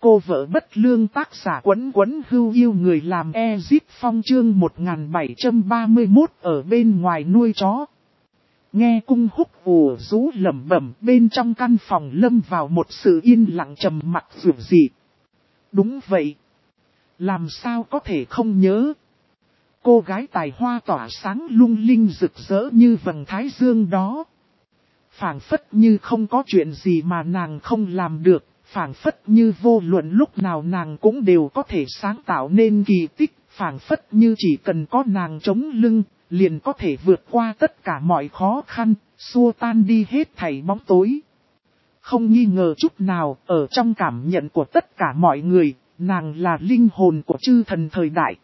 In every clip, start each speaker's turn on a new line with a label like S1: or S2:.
S1: cô vợ bất lương tác giả Quấn Quấn Hưu yêu người làm Ezip Phong chương 1731 ở bên ngoài nuôi chó. Nghe Cung Húc ù rú lẩm bẩm, bên trong căn phòng lâm vào một sự yên lặng trầm mặc dịu dị. Đúng vậy. Làm sao có thể không nhớ. Cô gái tài hoa tỏa sáng lung linh rực rỡ như vầng thái dương đó. Phảng phất như không có chuyện gì mà nàng không làm được. Phảng phất như vô luận lúc nào nàng cũng đều có thể sáng tạo nên kỳ tích. Phảng phất như chỉ cần có nàng chống lưng, liền có thể vượt qua tất cả mọi khó khăn, xua tan đi hết thảy bóng tối. Không nghi ngờ chút nào, ở trong cảm nhận của tất cả mọi người, nàng là linh hồn của chư thần thời đại.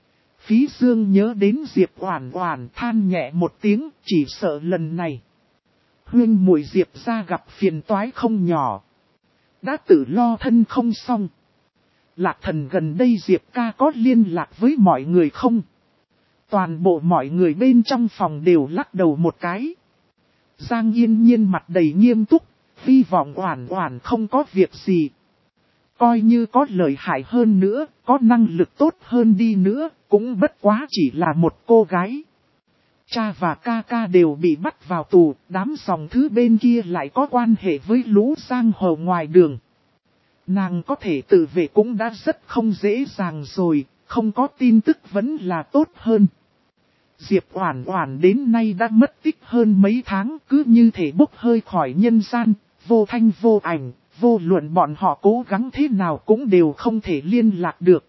S1: Phí Dương nhớ đến Diệp Oản Oản than nhẹ một tiếng, chỉ sợ lần này huynh muội Diệp gia gặp phiền toái không nhỏ. Đã tự lo thân không xong. Lạc Thần gần đây Diệp ca có liên lạc với mọi người không? Toàn bộ mọi người bên trong phòng đều lắc đầu một cái. Giang Yên Nhiên mặt đầy nghiêm túc, hy vọng Oản Oản không có việc gì. Coi như có lợi hại hơn nữa, có năng lực tốt hơn đi nữa, cũng bất quá chỉ là một cô gái. Cha và ca ca đều bị bắt vào tù, đám dòng thứ bên kia lại có quan hệ với lũ giang hồ ngoài đường. Nàng có thể tự vệ cũng đã rất không dễ dàng rồi, không có tin tức vẫn là tốt hơn. Diệp Oản Oản đến nay đã mất tích hơn mấy tháng, cứ như thể bốc hơi khỏi nhân gian, vô thanh vô ảnh, vô luận bọn họ cố gắng thế nào cũng đều không thể liên lạc được.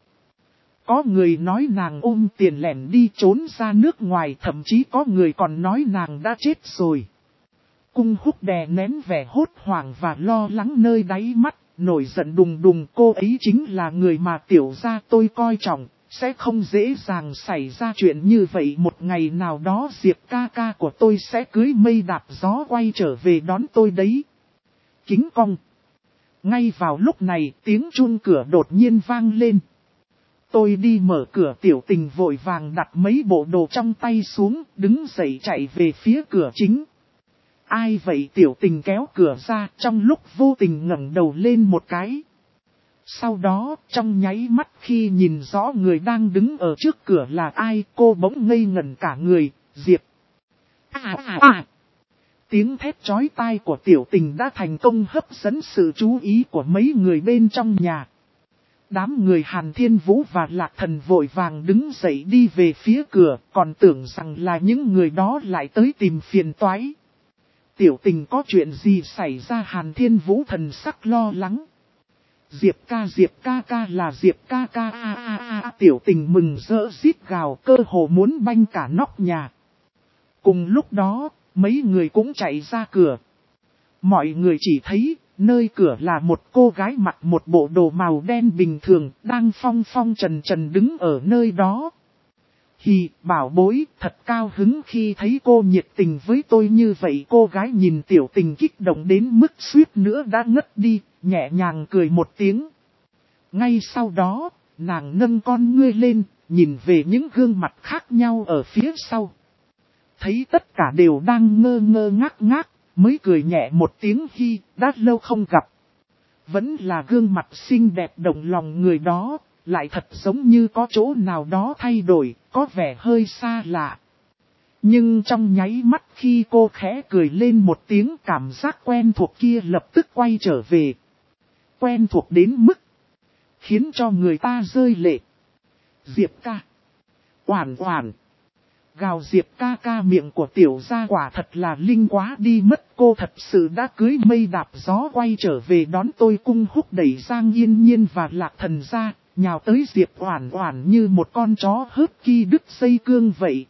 S1: Có người nói nàng ôm tiền lẻn đi trốn ra nước ngoài, thậm chí có người còn nói nàng đã chết rồi. Cung Húc đè nén vẻ hốt hoảng và lo lắng nơi đáy mắt, nổi giận đùng đùng, cô ấy chính là người mà tiểu gia tôi coi trọng, sẽ không dễ dàng xảy ra chuyện như vậy. Một ngày nào đó Diệp ca ca của tôi sẽ cưới mây đạp gió quay trở về đón tôi đấy. Kính cong. Ngay vào lúc này tiếng chuông cửa đột nhiên vang lên. Tôi đi mở cửa, Tiểu Tình vội vàng đặt mấy bộ đồ trong tay xuống, đứng dậy chạy về phía cửa chính. Ai vậy? Tiểu Tình kéo cửa ra, trong lúc vô tình ngẩng đầu lên một cái. Sau đó, trong nháy mắt khi nhìn rõ người đang đứng ở trước cửa là ai, cô bỗng ngây ngẩn cả người. Diệp. Tiếng thét chói tai của Tiểu Tình đã thành công hấp dẫn sự chú ý của mấy người bên trong nhà. Đám người Hàn Thiên Vũ và Lạc Thần vội vàng đứng dậy đi về phía cửa, còn tưởng rằng là những người đó lại tới tìm phiền toái. Tiểu Tình có chuyện gì xảy ra? Hàn Thiên Vũ thần sắc lo lắng. Diệp ca là Diệp ca ca. Tiểu Tình mừng rỡ rít gào, cơ hồ muốn banh cả nóc nhà. Cùng lúc đó, mấy người cũng chạy ra cửa. Mọi người chỉ thấy, nơi cửa là một cô gái mặc một bộ đồ màu đen bình thường, đang phong phong trần trần đứng ở nơi đó. Hì, bảo bối, thật cao hứng khi thấy cô nhiệt tình với tôi như vậy. Cô gái nhìn Tiểu Tình kích động đến mức suýt nữa đã ngất đi, nhẹ nhàng cười một tiếng. Ngay sau đó, nàng nâng con ngươi lên, nhìn về những gương mặt khác nhau ở phía sau. Thấy tất cả đều đang ngơ ngơ ngác ngác, mới cười nhẹ một tiếng. Hi, đã lâu không gặp. Vẫn là gương mặt xinh đẹp động lòng người đó, lại thật giống như có chỗ nào đó thay đổi, có vẻ hơi xa lạ. Nhưng trong nháy mắt khi cô khẽ cười lên một tiếng, cảm giác quen thuộc kia lập tức quay trở về. Quen thuộc đến mức khiến cho người ta rơi lệ. Diệp ca. Oản Oản. Gào Diệp ca ca, miệng của tiểu gia quả thật là linh quá đi mất. Cô thật sự đã cưới mây đạp gió quay trở về đón tôi. Cung Húc đẩy Giang Yên Nhiên và Lạc Thần ra, nhào tới Diệp Oản Oản như một con chó hớt ki đứt dây cương vậy.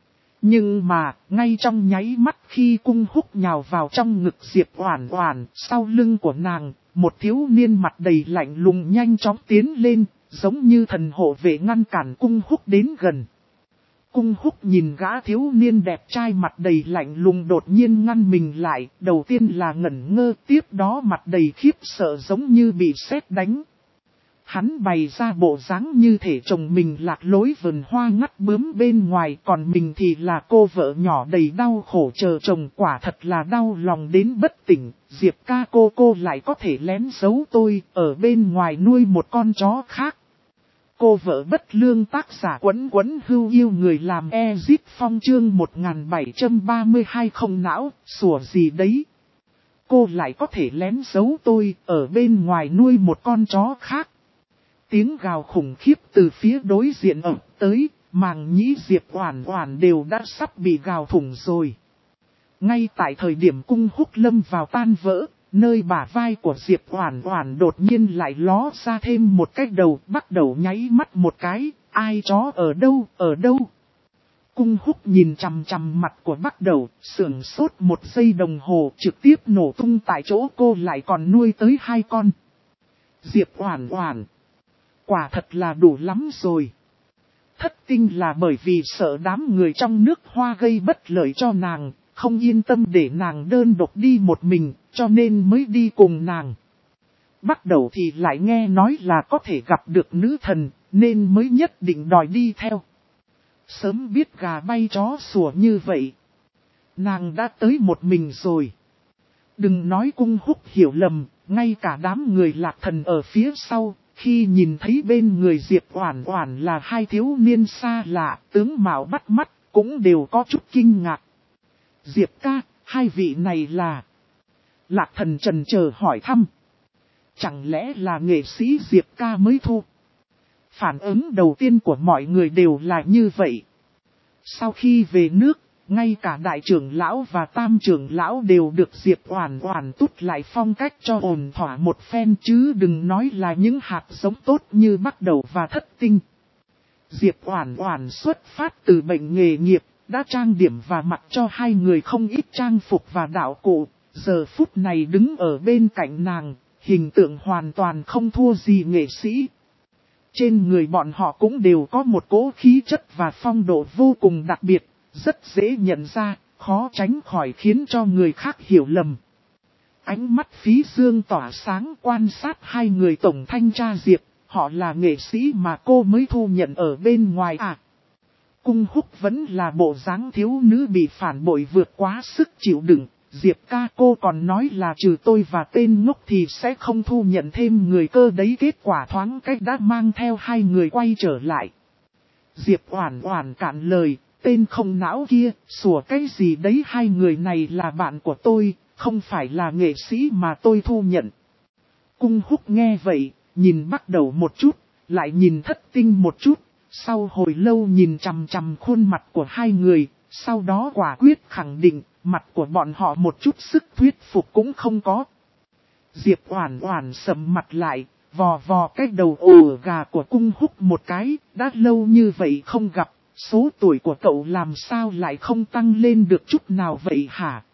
S1: Nhưng mà, ngay trong nháy mắt khi Cung Húc nhào vào trong ngực Diệp Oản Oản, sau lưng của nàng, một thiếu niên mặt đầy lạnh lùng nhanh chóng tiến lên, giống như thần hộ vệ ngăn cản Cung Húc đến gần. Cung Húc nhìn gã thiếu niên đẹp trai mặt đầy lạnh lùng đột nhiên ngăn mình lại, đầu tiên là ngẩn ngơ, tiếp đó mặt đầy khiếp sợ giống như bị sét đánh. Hắn bày ra bộ dáng như thể chồng mình lạc lối vườn hoa ngắt bướm bên ngoài, còn mình thì là cô vợ nhỏ đầy đau khổ chờ chồng, quả thật là đau lòng đến bất tỉnh. Diệp ca cô lại có thể lén giấu tôi ở bên ngoài nuôi một con chó khác. Cô vợ bất lương, tác giả Quấn Quấn Hưu Yêu người làm Ezip Phong chương 1732 không não, sủa gì đấy. Cô lại có thể lén giấu tôi ở bên ngoài nuôi một con chó khác. Tiếng gào khủng khiếp từ phía đối diện ập tới, màng nhĩ Diệp Oản Oản đều đã sắp bị gào thủng rồi. Ngay tại thời điểm cung húc lâm vào tan vỡ, nơi bả vai của Diệp Oản Oản đột nhiên lại ló ra thêm một cái đầu, bắt đầu nháy mắt một cái, ai chó ở đâu, ở đâu. Cung húc nhìn chằm chằm mặt của bắt đầu, sửng sốt một giây đồng hồ, trực tiếp nổ tung tại chỗ. Cô lại còn nuôi tới 2 con. Diệp Oản Oản, quả thật là đủ lắm rồi. Thất tinh là bởi vì sợ đám người trong nước Hoa gây bất lợi cho nàng, không yên tâm để nàng đơn độc đi một mình, cho nên mới đi cùng nàng. Bắt đầu thì lại nghe nói là có thể gặp được nữ thần, nên mới nhất định đòi đi theo. Sớm biết gà bay chó sủa như vậy, nàng đã tới một mình rồi. Đừng nói cung húc hiểu lầm, ngay cả đám người Lạc Thần ở phía sau, khi nhìn thấy bên người Diệp Oản Oản là 2 thiếu niên xa lạ, tướng mạo bắt mắt, cũng đều có chút kinh ngạc. Diệp ca, 2 vị này là... Lạc Thần chần chờ hỏi thăm. Chẳng lẽ là nghệ sĩ Diệp ca mới thu? Phản ứng đầu tiên của mọi người đều là như vậy. Sau khi về nước, ngay cả đại trưởng lão và tam trưởng lão đều được Diệp Oản Oản tút lại phong cách cho ổn thỏa một phen, chứ đừng nói là những hạt giống tốt như Bắt Đầu và Thất Tinh. Diệp Oản Oản xuất phát từ bệnh nghề nghiệp, đã trang điểm và mặc cho 2 người không ít trang phục và đạo cụ, giờ phút này đứng ở bên cạnh nàng, hình tượng hoàn toàn không thua gì nghệ sĩ. Trên người bọn họ cũng đều có một cỗ khí chất và phong độ vô cùng đặc biệt, rất dễ nhận ra, khó tránh khỏi khiến cho người khác hiểu lầm. Ánh mắt Phí Dương tỏa sáng quan sát 2 người tổng thanh tra Diệp, họ là nghệ sĩ mà cô mới thu nhận ở bên ngoài à. Cung húc vẫn là bộ dáng thiếu nữ bị phản bội vượt quá sức chịu đựng. Diệp ca cô còn nói là trừ tôi và tên ngốc thì sẽ không thu nhận thêm người cơ đấy, kết quả thoáng cách đã mang theo 2 người quay trở lại. Diệp Oản Oản cạn lời, tên không não kia, sủa cái gì đấy, 2 người này là bạn của tôi, không phải là nghệ sĩ mà tôi thu nhận. Cung húc nghe vậy, nhìn Bắt Đầu một chút, lại nhìn Thất Tinh một chút, sau hồi lâu nhìn chằm chằm khuôn mặt của 2 người, sau đó quả quyết khẳng định, mặt của bọn họ một chút sức thuyết phục cũng không có. Diệp Oản Oản sầm mặt lại, vò vò cái đầu ổ gà của cung húc một cái, đã lâu như vậy không gặp, số tuổi của cậu làm sao lại không tăng lên được chút nào vậy hả?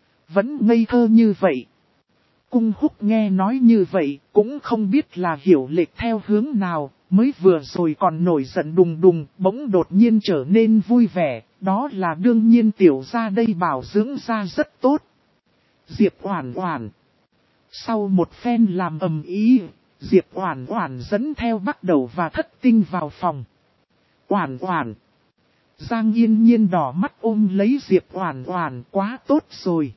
S1: Vẫn ngây thơ như vậy. Cung húc nghe nói như vậy, cũng không biết là hiểu lệch theo hướng nào, mới vừa rồi còn nổi giận đùng đùng, bỗng đột nhiên trở nên vui vẻ, đó là đương nhiên, tiểu gia đây bảo dưỡng da rất tốt. Diệp Oản Oản. Sau một phen làm ầm ĩ, Diệp Oản Oản dẫn theo Bắt Đầu và Thất Tinh vào phòng. Oản Oản. Giang Yên Nhiên đỏ mắt ôm lấy Diệp Oản Oản, quá tốt rồi.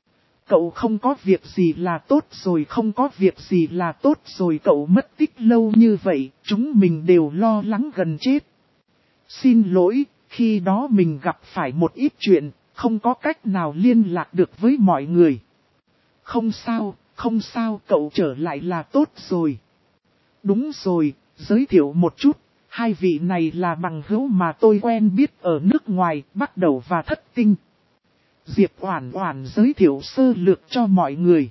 S1: Cậu không có việc gì là tốt rồi, không có việc gì là tốt rồi, cậu mất tích lâu như vậy, chúng mình đều lo lắng gần chết. Xin lỗi, khi đó mình gặp phải một ít chuyện, không có cách nào liên lạc được với mọi người. Không sao, không sao, cậu trở lại là tốt rồi. Đúng rồi, giới thiệu một chút, 2 vị này là bằng hữu mà tôi quen biết ở nước ngoài, Bắt Đầu và Thất Tinh. Diệp Oản Oản giới thiệu sơ lược cho mọi người.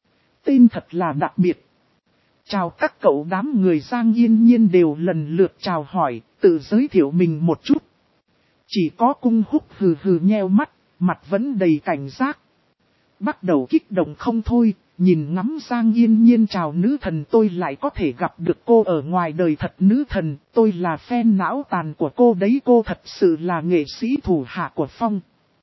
S1: Tên thật là đặc biệt. Chào các cậu, đám người Giang Yên Nhiên đều lần lượt chào hỏi, tự giới thiệu mình một chút. Chỉ có cung húc hừ hừ nheo mắt, mặt vẫn đầy cảnh giác. Bắt Đầu kích động không thôi, nhìn ngắm Giang Yên Nhiên chào nữ thần, tôi lại có thể gặp được cô ở ngoài đời thật, nữ thần, tôi là fan não tàn của cô đấy, cô thật sự là nghệ sĩ thủ hạ của Phong.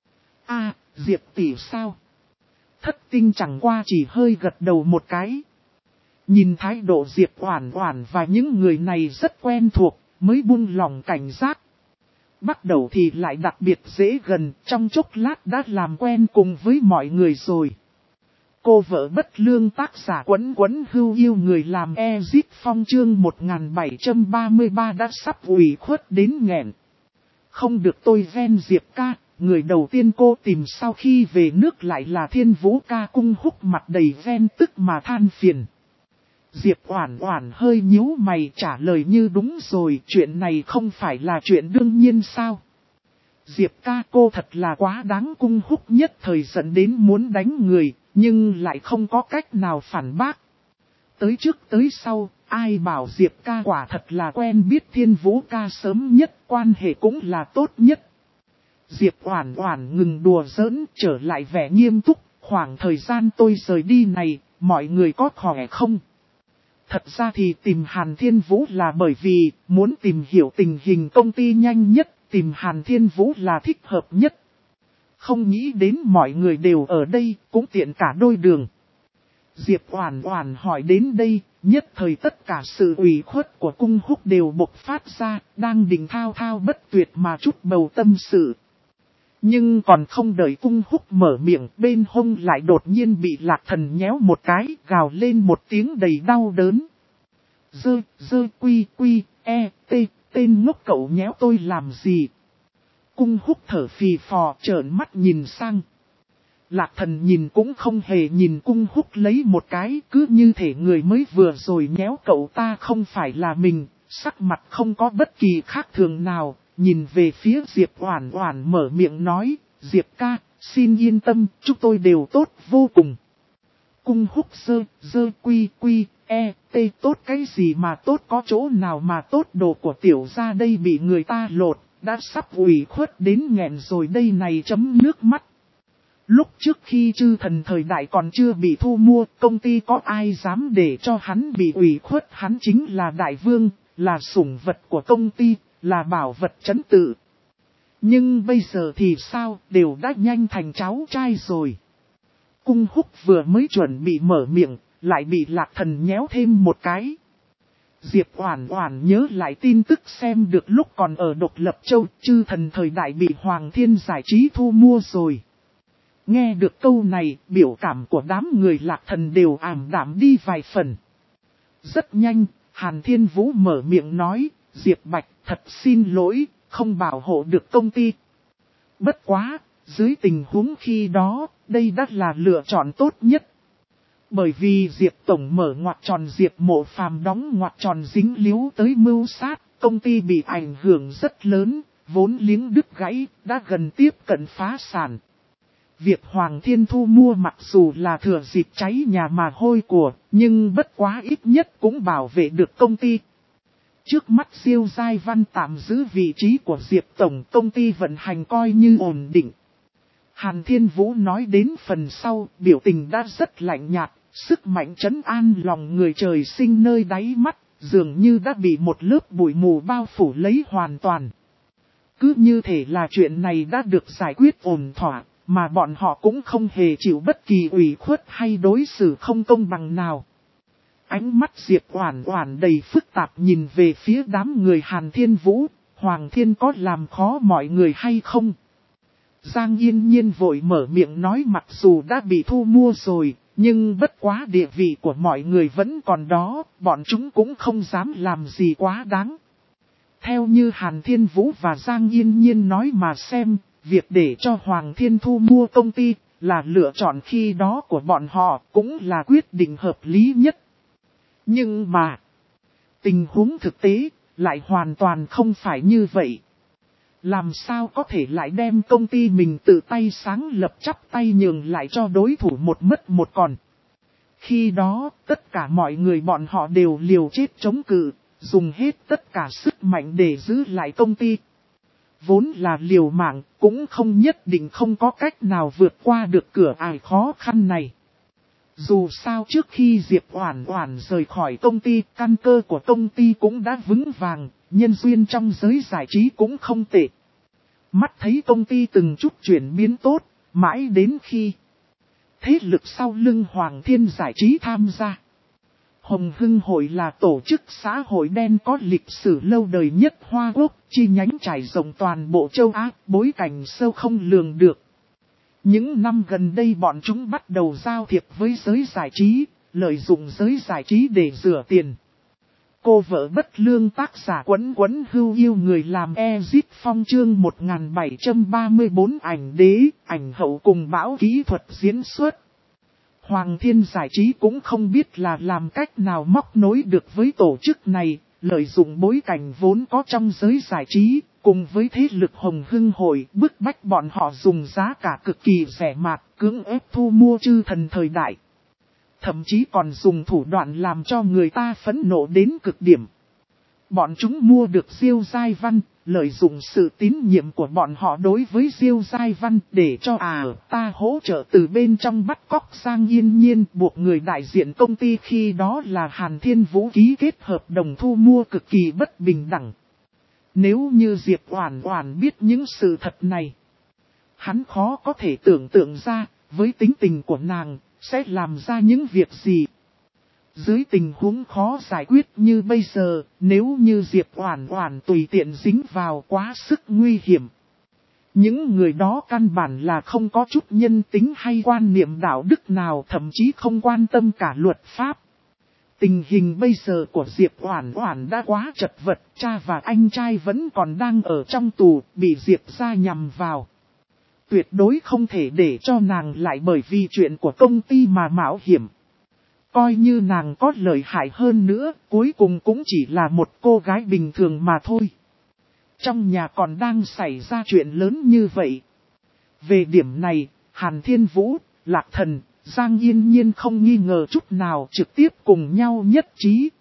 S1: À, Diệp tỷ sao? Thất Tinh chẳng qua chỉ hơi gật đầu một cái. Nhìn thái độ Diệp Oản Oản và những người này rất quen thuộc, mới buông lòng cảnh giác. Bắt đầu thì lại đặc biệt dễ gần, trong chốc lát đã làm quen cùng với mọi người rồi. Cô vợ bất lương tác giả Quấn Quấn Hưu yêu người làm Ezip Phong chương 1733 đã sắp ủy khuất đến nghẹn. Không được tôi ven Diệp ca, người đầu tiên cô tìm sau khi về nước lại là Thiên Vũ ca. Cung Húc mặt đầy ven tức mà than phiền. Diệp Oản Oản hơi nhíu mày trả lời như đúng rồi, chuyện này không phải là chuyện đương nhiên sao? Diệp ca cô thật là quá đáng. Cung Húc nhất thời giận đến muốn đánh người, nhưng lại không có cách nào phản bác. Tới trước tới sau, ai bảo Diệp ca quả thật là quen biết Thiên Vũ ca sớm nhất, quan hệ cũng là tốt nhất. Diệp Oản Oản ngừng đùa giỡn, trở lại vẻ nghiêm túc, khoảng thời gian tôi rời đi này, mọi người có khỏe không? Thật ra thì tìm Hàn Thiên Vũ là bởi vì muốn tìm hiểu tình hình công ty nhanh nhất, tìm Hàn Thiên Vũ là thích hợp nhất. Không nghĩ đến mọi người đều ở đây, cũng tiện cả đôi đường. Diệp Oản Oản hỏi đến đây, nhất thời tất cả sự ủy khuất của Cung Húc đều bộc phát ra, đang định thao thao bất tuyệt mà chút bầu tâm sự. Nhưng còn không đợi Cung Húc mở miệng, bên hông lại đột nhiên bị Lạc Thần nhéo một cái, gào lên một tiếng đầy đau đớn. Tên ngốc cậu nhéo tôi làm gì? Cung Húc thở phì phò trợn mắt nhìn sang. Lạc Thần nhìn cũng không hề nhìn Cung Húc lấy một cái, cứ như thể người mới vừa rồi nhéo cậu ta không phải là mình, sắc mặt không có bất kỳ khác thường nào, nhìn về phía Diệp Oản Oản mở miệng nói, Diệp ca, xin yên tâm, chúng tôi đều tốt vô cùng. Cung Húc tốt cái gì mà tốt, có chỗ nào mà tốt, đồ của tiểu gia đây bị người ta lột, đã sắp ủy khuất đến nghẹn rồi đây này chấm nước mắt. Lúc trước khi Chư Thần thời đại còn chưa bị thu mua, công ty có ai dám để cho hắn bị ủy khuất, hắn chính là đại vương, là sủng vật của công ty, là bảo vật trấn tự. Nhưng bây giờ thì sao, đều đã nhanh thành cháu trai rồi. Cung Húc vừa mới chuẩn bị mở miệng, lại bị Lạc Thần nhéo thêm một cái. Diệp Oản Oản nhớ lại tin tức xem được lúc còn ở Độc Lập Châu, Chư Thần thời đại bị Hoàng Thiên Giải Trí thu mua rồi. Nghe được câu này, biểu cảm của đám người Lạc Thần đều ảm đạm đi vài phần. Rất nhanh, Hàn Thiên Vũ mở miệng nói, Diệp Bạch thật xin lỗi, không bảo hộ được công ty. Bất quá, dưới tình huống khi đó, đây đã là lựa chọn tốt nhất. Bởi vì Diệp Tổng mở ngoặc tròn Diệp Mộ Phàm đóng ngoặc tròn dính líu tới mưu sát, công ty bị ảnh hưởng rất lớn, vốn liếng đứt gãy, đã gần tiếp cận phá sản. Việc Hoàng Thiên thu mua mặc dù là thừa dịp cháy nhà mà hôi của, nhưng bất quá ít nhất cũng bảo vệ được công ty. Trước mắt Diêu Giai Văn tạm giữ vị trí của Diệp Tổng, công ty vận hành coi như ổn định. Hàn Thiên Vũ nói đến phần sau, biểu tình đã rất lạnh nhạt, sức mạnh trấn an lòng người trời sinh nơi đáy mắt, dường như đã bị một lớp bụi mù bao phủ lấy hoàn toàn. Cứ như thể là chuyện này đã được giải quyết ổn thỏa, mà bọn họ cũng không hề chịu bất kỳ ủy khuất hay đối xử không công bằng nào. Ánh mắt Diệp Oản Oản đầy phức tạp nhìn về phía đám người Hàn Thiên Vũ, Hoàng Thiên có làm khó mọi người hay không? Giang Yên Nhiên vội mở miệng nói mặc dù đã bị thu mua rồi, nhưng bất quá địa vị của mọi người vẫn còn đó, bọn chúng cũng không dám làm gì quá đáng. Theo như Hàn Thiên Vũ và Giang Yên Nhiên nói mà xem, việc để cho Hoàng Thiên thu mua công ty là lựa chọn khi đó của bọn họ, cũng là quyết định hợp lý nhất. Nhưng mà, tình huống thực tế lại hoàn toàn không phải như vậy. Làm sao có thể lại đem công ty mình tự tay sáng lập chắp tay nhường lại cho đối thủ một mất một còn. Khi đó, tất cả mọi người bọn họ đều liều chết chống cự, dùng hết tất cả sức mạnh để giữ lại công ty. Vốn là liều mạng, cũng không nhất định không có cách nào vượt qua được cửa ải khó khăn này. Dù sao trước khi Diệp Oản Oản rời khỏi công ty, căn cơ của công ty cũng đã vững vàng, nhân duyên trong giới giải trí cũng không tệ. Mắt thấy công ty từng chút chuyển biến tốt, mãi đến khi thế lực sau lưng Hoàng Thiên Giải Trí tham gia. Hồng Hưng Hội là tổ chức xã hội đen có lịch sử lâu đời nhất Hoa Quốc, chi nhánh trải rộng toàn bộ châu Á, bối cảnh sâu không lường được. Những năm gần đây bọn chúng bắt đầu giao thiệp với giới giải trí, lợi dụng giới giải trí để rửa tiền. Cô vợ bất lương tác giả Quấn Quấn Hưu yêu người làm Ezit Phong chương 1734 ảnh đế, ảnh hậu cùng bão kỹ thuật diễn xuất. Hoàng Thiên Giải Trí cũng không biết là làm cách nào móc nối được với tổ chức này, lợi dụng bối cảnh vốn có trong giới giải trí, cùng với thế lực Hồng Hưng Hội bức bách bọn họ dùng giá cả cực kỳ rẻ mạt, cưỡng ép thu mua chư thần thời đại. Thậm chí còn dùng thủ đoạn làm cho người ta phẫn nộ đến cực điểm. Bọn chúng mua được Diêu Giai Văn, lợi dụng sự tín nhiệm của bọn họ đối với Diêu Giai Văn để cho ta hỗ trợ từ bên trong bắt cóc Giang Yên Nhiên, buộc người đại diện công ty khi đó là Hàn Thiên Vũ ký kết hợp đồng thu mua cực kỳ bất bình đẳng. Nếu như Diệp Oản Oản biết những sự thật này, hắn khó có thể tưởng tượng ra, với tính tình của nàng, sẽ làm ra những việc gì. Dưới tình huống khó giải quyết như bây giờ, nếu như Diệp Oản Oản tùy tiện dính vào quá sức nguy hiểm. Những người đó căn bản là không có chút nhân tính hay quan niệm đạo đức nào, thậm chí không quan tâm cả luật pháp. Tình hình bây giờ của Diệp Oản Oản đã quá chật vật, cha và anh trai vẫn còn đang ở trong tù, bị Diệp gia nhằm vào. Tuyệt đối không thể để cho nàng lại bởi vì chuyện của công ty mà mạo hiểm. Coi như nàng có lợi hại hơn nữa, cuối cùng cũng chỉ là một cô gái bình thường mà thôi. Trong nhà còn đang xảy ra chuyện lớn như vậy. Về điểm này, Hàn Thiên Vũ, Lạc Thần, Giang Yên Nhiên không nghi ngờ chút nào trực tiếp cùng nhau nhất trí.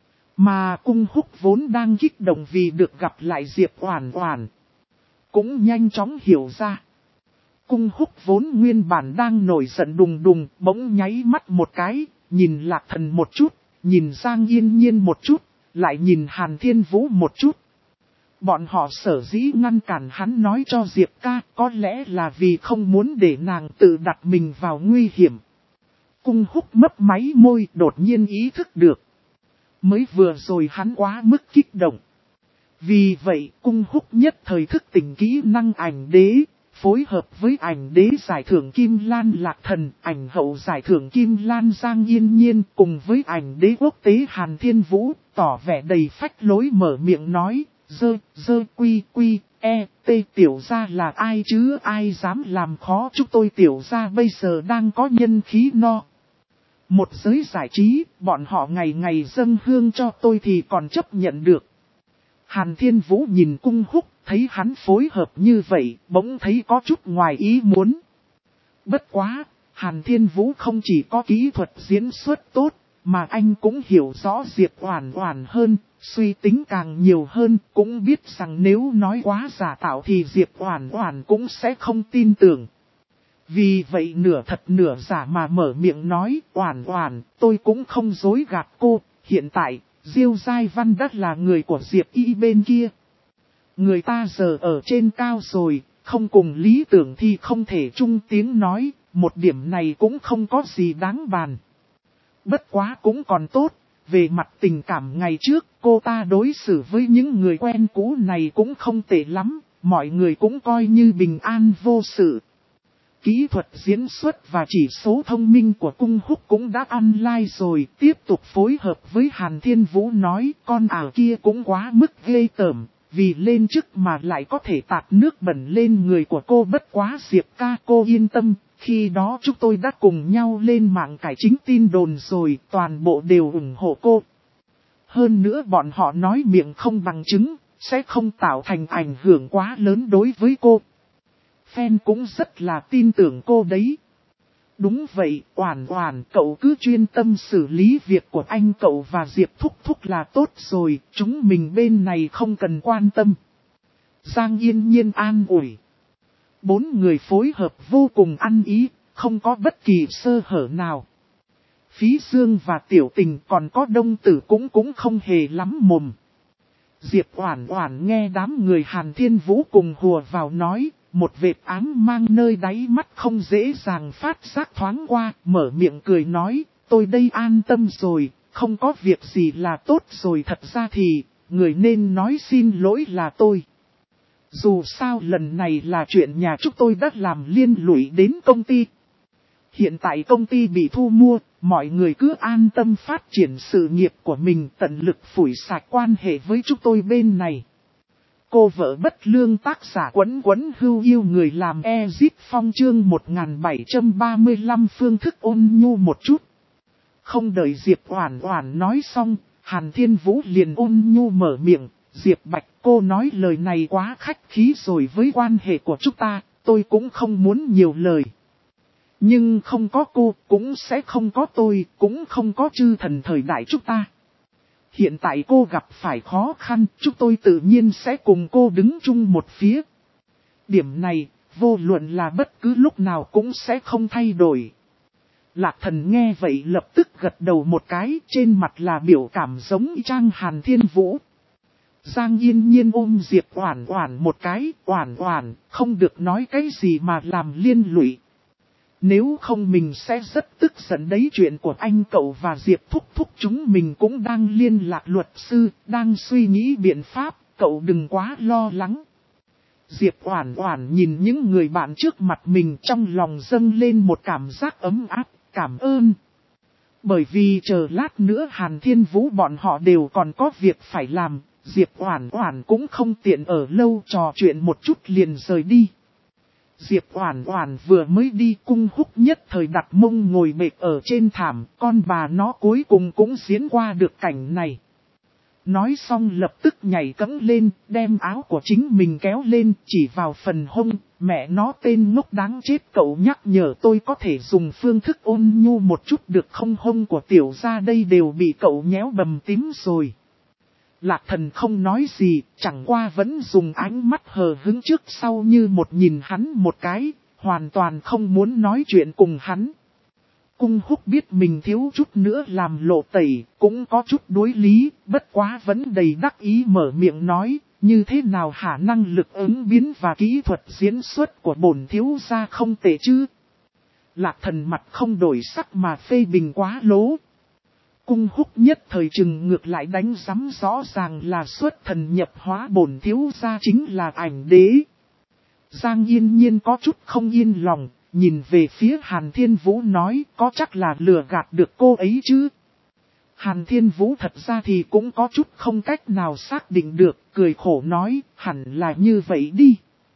S1: Mà Cung Húc vốn đang kích động vì được gặp lại Diệp Oản Oản, cũng nhanh chóng hiểu ra. Cung Húc vốn nguyên bản đang nổi giận đùng đùng, bỗng nháy mắt một cái, nhìn Lạc Thần một chút, nhìn Giang Yên Nhiên một chút, lại nhìn Hàn Thiên Vũ một chút. Bọn họ sở dĩ ngăn cản hắn nói cho Diệp ca, có lẽ là vì không muốn để nàng tự đặt mình vào nguy hiểm. Cung Húc mấp máy môi, đột nhiên ý thức được. Mới vừa rồi hắn quá mức kích động. Vì vậy, Cung Húc nhất thời thức tỉnh kỹ năng ảnh đế, phối hợp với ảnh đế giải thưởng Kim Lan Lạc Thần, ảnh hậu giải thưởng Kim Lan Giang Yên Nhiên, cùng với ảnh đế quốc tế Hàn Thiên Vũ, tỏ vẻ đầy phách lối mở miệng nói, quy tiểu gia là ai chứ, ai dám làm khó chúng tôi, tiểu gia bây giờ đang có nhân khí no. Một giới giải trí, bọn họ ngày ngày dâng hương cho tôi thì còn chấp nhận được. Hàn Thiên Vũ nhìn Cung Húc, thấy hắn phối hợp như vậy, bỗng thấy có chút ngoài ý muốn. Bất quá, Hàn Thiên Vũ không chỉ có kỹ thuật diễn xuất tốt, mà anh cũng hiểu rõ Diệp Oản Oản hơn, suy tính càng nhiều hơn, cũng biết rằng nếu nói quá giả tạo thì Diệp Oản Oản cũng sẽ không tin tưởng. Vì vậy nửa thật nửa giả mà mở miệng nói, Oản Oản, tôi cũng không dối gạt cô, hiện tại, Diêu Giai Văn đã là người của Diệp Y bên kia. Người ta giờ ở trên cao rồi, không cùng lý tưởng thì không thể chung tiếng nói, một điểm này cũng không có gì đáng bàn. Bất quá cũng còn tốt, về mặt tình cảm ngày trước, cô ta đối xử với những người quen cũ này cũng không tệ lắm, mọi người cũng coi như bình an vô sự. Kỹ thuật diễn xuất và chỉ số thông minh của Cung Húc cũng đã online rồi, tiếp tục phối hợp với Hàn Thiên Vũ nói, con kia cũng quá mức ghê tởm, vì lên chức mà lại có thể tạt nước bẩn lên người của cô, bất quá Diệp ca cô yên tâm, khi đó chúng tôi đã cùng nhau lên mạng cải chính tin đồn rồi, toàn bộ đều ủng hộ cô. Hơn nữa bọn họ nói miệng không bằng chứng, sẽ không tạo thành ảnh hưởng quá lớn đối với cô. Fan cũng rất là tin tưởng cô đấy. Đúng vậy, Oản Oản, cậu cứ chuyên tâm xử lý việc của anh cậu và Diệp Thúc Thúc là tốt rồi, chúng mình bên này không cần quan tâm. Giang Yên Nhiên an ủi. Bốn người phối hợp vô cùng ăn ý, không có bất kỳ sơ hở nào. Phí Dương và Tiểu Tình còn có Đông Tử cũng không hề lắm mồm. Diệp Oản Oản nghe đám người Hàn Thiên Vũ cùng hùa vào nói, một vệt áng mang nơi đáy mắt không dễ dàng phát giác thoáng qua, mở miệng cười nói, tôi đây an tâm rồi, không có việc gì là tốt rồi, thật ra thì, người nên nói xin lỗi là tôi. Dù sao lần này là chuyện nhà chúng tôi đã làm liên lụy đến công ty. Hiện tại công ty bị thu mua, mọi người cứ an tâm phát triển sự nghiệp của mình, tận lực phủi sạch quan hệ với chúng tôi bên này. Cô vợ bất lương tác giả Quấn Quấn Hưu yêu người làm Ezip Phong chương 1735 phương thức ôn nhu một chút. Không đợi Diệp Oản Oản nói xong, Hàn Thiên Vũ liền ôn nhu mở miệng, Diệp Bạch, cô nói lời này quá khách khí rồi, với quan hệ của chúng ta, tôi cũng không muốn nhiều lời. Nhưng không có cô, cũng sẽ không có tôi, cũng không có chư thần thời đại chúng ta. Hiện tại cô gặp phải khó khăn, chúng tôi tự nhiên sẽ cùng cô đứng chung một phía. Điểm này, vô luận là bất cứ lúc nào cũng sẽ không thay đổi. Lạc Thần nghe vậy lập tức gật đầu một cái, trên mặt là biểu cảm giống trang Hàn Thiên Vũ. Giang Yên Nhiên ôm Diệp Oản Oản một cái, Oản Oản, không được nói cái gì mà làm liên lụy. Nếu không mình sẽ rất tức giận đấy, chuyện của anh cậu và Diệp Thúc Thúc chúng mình cũng đang liên lạc luật sư, đang suy nghĩ biện pháp, cậu đừng quá lo lắng. Diệp Oản Oản nhìn những người bạn trước mặt mình, trong lòng dâng lên một cảm giác ấm áp, cảm ơn. Bởi vì chờ lát nữa Hàn Thiên Vũ bọn họ đều còn có việc phải làm, Diệp Oản Oản cũng không tiện ở lâu, trò chuyện một chút liền rời đi. Diệp Oản Oản vừa mới đi, Cung Húc nhất thời đặt mông ngồi bệt ở trên thảm, con bà nó cuối cùng cũng diễn qua được cảnh này. Nói xong lập tức nhảy cẫng lên, đem áo của chính mình kéo lên, chỉ vào phần hông, mẹ nó tên ngốc đáng chết, cậu nhắc nhở tôi có thể dùng phương thức ôn nhu một chút được không, hông của tiểu gia đây đều bị cậu nhéo bầm tím rồi. Lạc Thần không nói gì, chẳng qua vẫn dùng ánh mắt hờ hững trước sau như một nhìn hắn một cái, hoàn toàn không muốn nói chuyện cùng hắn. Cung Húc biết mình thiếu chút nữa làm lộ tẩy, cũng có chút đối lý, bất quá vẫn đầy đắc ý mở miệng nói, như thế nào hả, năng lực ứng biến và kỹ thuật diễn xuất của bổn thiếu gia không tệ chứ. Lạc Thần mặt không đổi sắc mà phê bình quá lố. Cung Húc nhất thời chừng ngược lại đánh giám, rõ ràng là xuất thần nhập hóa, bổn thiếu gia chính là ảnh đế. Giang Yên Nhiên có chút không yên lòng, nhìn về phía Hàn Thiên Vũ nói, có chắc là lừa gạt được cô ấy chứ. Hàn Thiên Vũ thật ra thì cũng có chút không cách nào xác định được, cười khổ nói, hẳn là như vậy đi.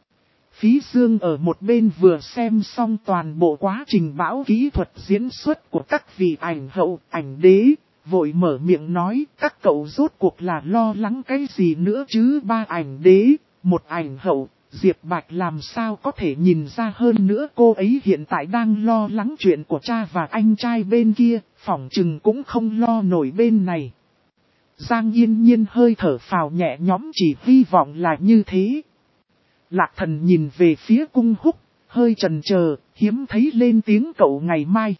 S1: Phí Dương ở một bên vừa xem xong toàn bộ quá trình bão kỹ thuật diễn xuất của các vị ảnh hậu, ảnh đế, vội mở miệng nói, các cậu rốt cuộc là lo lắng cái gì nữa chứ, ba ảnh đế, một ảnh hậu, Diệp Bạch làm sao có thể nhìn ra, hơn nữa cô ấy hiện tại đang lo lắng chuyện của cha và anh trai bên kia, phỏng chừng cũng không lo nổi bên này. Giang Yên Nhiên hơi thở phào nhẹ nhõm, chỉ hy vọng là như thế. Lạc Thần nhìn về phía Cung Húc, hơi chần chờ, hiếm thấy lên tiếng, cậu ngày mai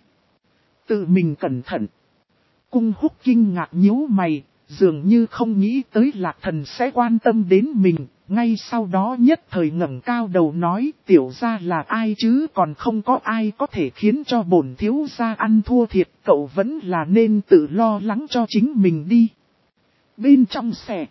S1: tự mình cẩn thận. Cung Húc kinh ngạc nhíu mày, dường như không nghĩ tới Lạc Thần sẽ quan tâm đến mình, ngay sau đó nhất thời ngẩng cao đầu nói, tiểu gia là ai chứ, còn không có ai có thể khiến cho bổn thiếu gia ăn thua thiệt, cậu vẫn là nên tự lo lắng cho chính mình đi. Bên trong xe,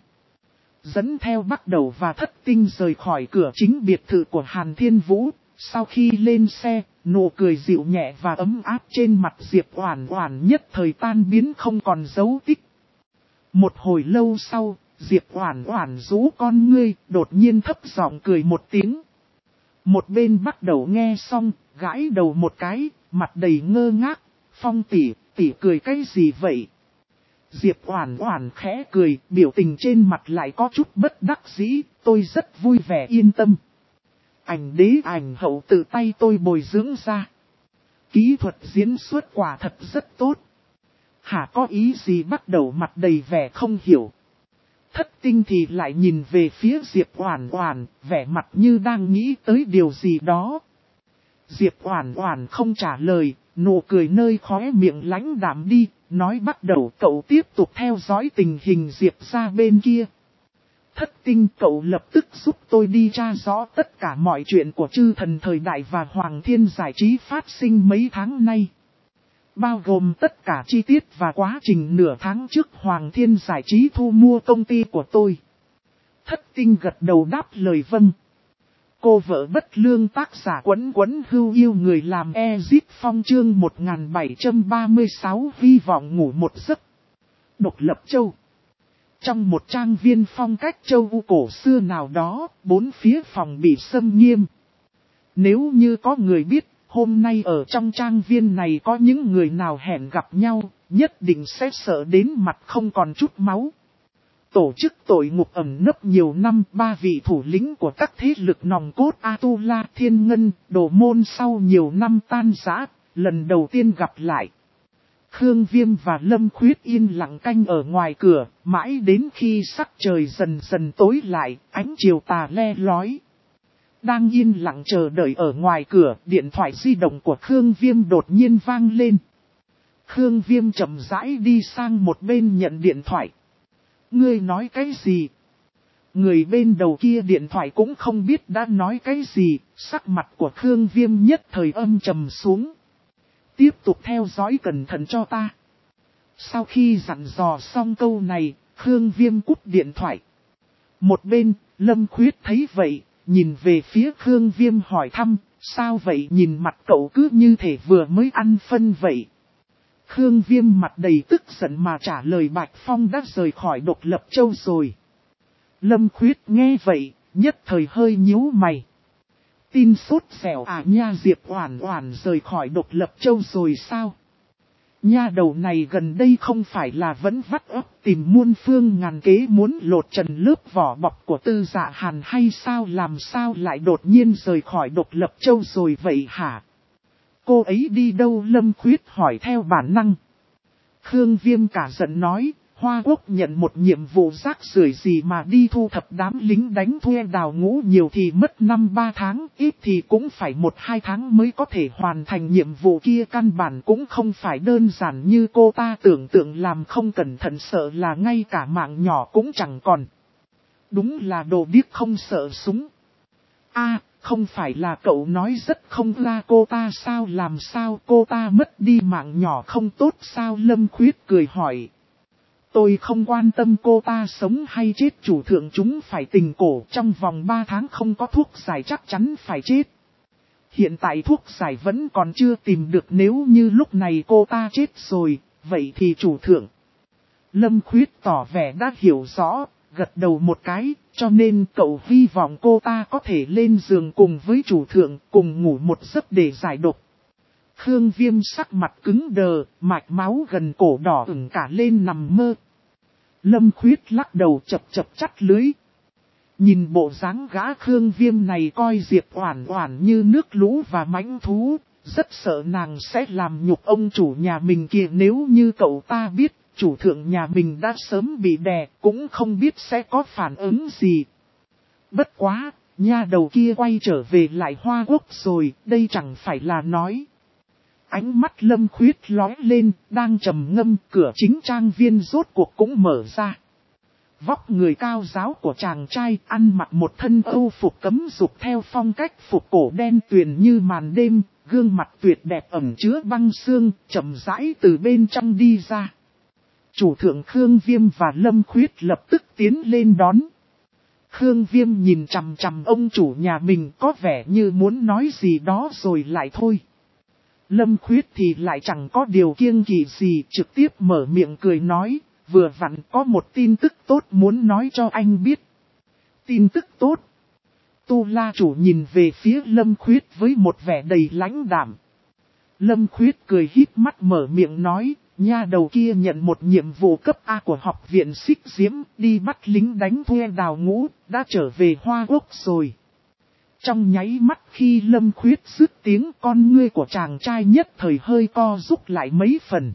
S1: dẫn theo Bắt Đầu và Thất Tinh rời khỏi cửa chính biệt thự của Hàn Thiên Vũ. Sau khi lên xe, nụ cười dịu nhẹ và ấm áp trên mặt Diệp Oản Oản nhất thời tan biến không còn dấu tích. Một hồi lâu sau, Diệp Oản Oản rũ con ngươi, đột nhiên thấp giọng cười một tiếng. Một bên Bắt Đầu nghe xong, gãi đầu một cái, mặt đầy ngơ ngác, Phong tỷ, tỷ cười cái gì vậy? Diệp Oản Oản khẽ cười, biểu tình trên mặt lại có chút bất đắc dĩ, tôi rất vui vẻ, yên tâm. Ảnh đế ảnh hậu tự tay tôi bồi dưỡng ra. Kỹ thuật diễn xuất quả thật rất tốt. Hả, có ý gì? Bắt Đầu mặt đầy vẻ không hiểu. Thất Tinh thì lại nhìn về phía Diệp Oản Oản, vẻ mặt như đang nghĩ tới điều gì đó. Diệp Oản Oản không trả lời, nụ cười nơi khóe miệng lãnh đạm đi, nói Bắt Đầu cậu tiếp tục theo dõi tình hình Diệp gia bên kia. Thất Tinh, cậu lập tức giúp tôi đi tra rõ tất cả mọi chuyện của chư thần thời đại và Hoàng Thiên giải trí phát sinh mấy tháng nay. Bao gồm tất cả chi tiết và quá trình nửa tháng trước Hoàng Thiên Giải trí thu mua công ty của tôi. Thất Tinh gật đầu đáp lời vâng. Cô vợ bất lương tác giả Quấn Quấn Hưu yêu người làm Ezip Phong chương 1736 hy vọng ngủ một giấc. Độc Lập Châu. Trong một trang viên phong cách châu Âu cổ xưa nào đó, bốn phía phòng bị xâm nghiêm. Nếu như có người biết, hôm nay ở trong trang viên này có những người nào hẹn gặp nhau, nhất định sẽ sợ đến mặt không còn chút máu. Tổ chức tội ngục ẩn nấp nhiều năm, ba vị thủ lĩnh của các thế lực nòng cốt Atula, Thiên Ngân, Đồ Môn sau nhiều năm tan rã, lần đầu tiên gặp lại. Khương Viêm và Lâm Khuyết yên lặng canh ở ngoài cửa, mãi đến khi sắc trời dần dần tối lại, ánh chiều tà le lói. Đang yên lặng chờ đợi ở ngoài cửa, điện thoại di động của Khương Viêm đột nhiên vang lên. Khương Viêm chậm rãi đi sang một bên nhận điện thoại. Ngươi nói cái gì? Người bên đầu kia điện thoại cũng không biết đã nói cái gì, sắc mặt của Khương Viêm nhất thời âm trầm xuống. Tiếp tục theo dõi cẩn thận cho ta. Sau khi dặn dò xong câu này, Khương Viêm cúp điện thoại. Một bên, Lâm Khuyết thấy vậy, nhìn về phía Khương Viêm hỏi thăm, sao vậy nhìn mặt cậu cứ như thể vừa mới ăn phân vậy. Khương Viêm mặt đầy tức giận mà trả lời Bạch Phong đã rời khỏi Độc Lập Châu rồi. Lâm Khuyết nghe vậy, nhất thời hơi nhíu mày. Tin sốt dẻo à nha, Diệp Oản Oản rời khỏi Độc Lập Châu rồi sao? Nha đầu này gần đây không phải là vẫn vắt óc tìm muôn phương ngàn kế muốn lột trần lớp vỏ bọc của Tư Dạ Hàn hay sao, làm sao lại đột nhiên rời khỏi Độc Lập Châu rồi vậy hả? Cô ấy đi đâu? Lâm Khuyết hỏi theo bản năng. Khương Viêm cả giận nói, Hoa Quốc nhận một nhiệm vụ rác rưởi gì mà đi thu thập đám lính đánh thuê đào ngũ, nhiều thì mất 5-3 tháng, ít thì cũng phải 1-2 tháng mới có thể hoàn thành nhiệm vụ kia, căn bản cũng không phải đơn giản như cô ta tưởng tượng, làm không cẩn thận sợ là ngay cả mạng nhỏ cũng chẳng còn. Đúng là đồ điếc không sợ súng. Không phải là cậu nói rất không la cô ta sao, làm sao cô ta mất đi mạng nhỏ không tốt sao? Lâm Khuyết cười hỏi. Tôi không quan tâm cô ta sống hay chết, chủ thượng chúng phải tình cổ, trong vòng 3 tháng không có thuốc giải chắc chắn phải chết. Hiện tại thuốc giải vẫn còn chưa tìm được, nếu như lúc này cô ta chết rồi, vậy thì chủ thượng. Lâm Khuyết tỏ vẻ đã hiểu rõ, gật đầu một cái, cho nên cậu hy vọng cô ta có thể lên giường cùng với chủ thượng, cùng ngủ một giấc để giải độc. Khương Viêm sắc mặt cứng đờ, mạch máu gần cổ đỏ ửng cả lên nằm mơ. Lâm Khuyết lắc đầu chập chập chắt lưới. Nhìn bộ dáng gã Khương Viêm này coi Diệp Oản Oản như nước lũ và mãnh thú, rất sợ nàng sẽ làm nhục ông chủ nhà mình kia. Nếu như cậu ta biết, chủ thượng nhà mình đã sớm bị đè, cũng không biết sẽ có phản ứng gì. Bất quá, nha đầu kia quay trở về lại Hoa Quốc rồi, đây chẳng phải là nói. Ánh mắt Lâm Khuyết lóe lên, đang trầm ngâm, cửa chính trang viên rốt cuộc cũng mở ra. Vóc người cao ráo của chàng trai ăn mặc một thân âu phục cấm dục theo phong cách phục cổ đen tuyền như màn đêm, gương mặt tuyệt đẹp ẩn chứa băng xương, chậm rãi từ bên trong đi ra. Chủ thượng Khương Viêm và Lâm Khuyết lập tức tiến lên đón. Khương Viêm nhìn chằm chằm ông chủ nhà mình, có vẻ như muốn nói gì đó rồi lại thôi. Lâm Khuyết thì lại chẳng có điều kiêng kỵ gì, trực tiếp mở miệng cười nói, vừa vặn có một tin tức tốt muốn nói cho anh biết. Tin tức tốt? Tu La chủ nhìn về phía Lâm Khuyết với một vẻ đầy lãnh đạm. Lâm Khuyết cười híp mắt mở miệng nói, nha đầu kia nhận một nhiệm vụ cấp A của học viện Xích Diễm, đi bắt lính đánh thuê đào ngũ, đã trở về Hoa Quốc rồi. Trong nháy mắt khi Lâm Khuyết dứt tiếng, con ngươi của chàng trai nhất thời hơi co rút lại mấy phần.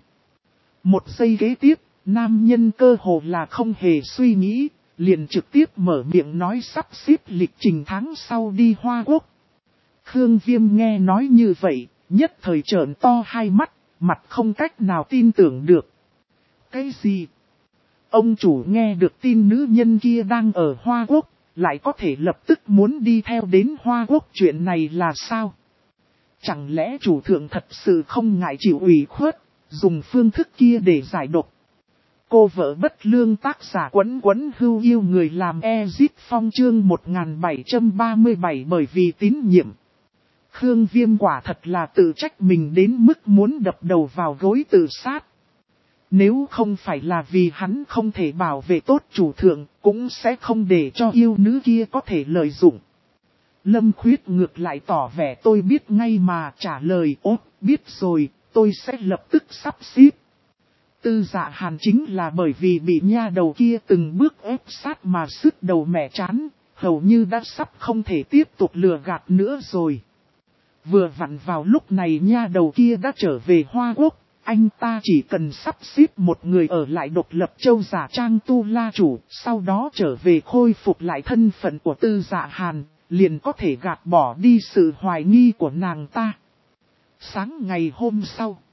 S1: Một giây kế tiếp, nam nhân cơ hồ là không hề suy nghĩ, liền trực tiếp mở miệng nói sắp xếp lịch trình tháng sau đi Hoa Quốc. Khương Viêm nghe nói như vậy, nhất thời trợn to hai mắt, mặt không cách nào tin tưởng được. Cái gì? Ông chủ nghe được tin nữ nhân kia đang ở Hoa Quốc, lại có thể lập tức muốn đi theo đến Hoa Quốc, chuyện này là sao? Chẳng lẽ chủ thượng thật sự không ngại chịu ủy khuất, dùng phương thức kia để giải độc. Cô vợ bất lương tác giả Quấn Quấn Hưu yêu người làm Ezip Phong chương 1737 bởi vì tín nhiệm. Khương Viêm quả thật là tự trách mình đến mức muốn đập đầu vào gối tự sát. Nếu không phải là vì hắn không thể bảo vệ tốt chủ thượng, cũng sẽ không để cho yêu nữ kia có thể lợi dụng. Lâm Khuyết ngược lại tỏ vẻ tôi biết ngay mà, trả lời biết rồi, tôi sẽ lập tức sắp xếp. Tư Dạ Hàn chính là bởi vì bị nha đầu kia từng bước ép sát mà sứt đầu mẻ chán, hầu như đã sắp không thể tiếp tục lừa gạt nữa rồi. Vừa vặn vào lúc này nha đầu kia đã trở về Hoa Quốc, anh ta chỉ cần sắp xếp một người ở lại Độc Lập Châu giả trang tu la chủ, sau đó trở về khôi phục lại thân phận của Tư Dạ Hàn, liền có thể gạt bỏ đi sự hoài nghi của nàng ta. Sáng ngày hôm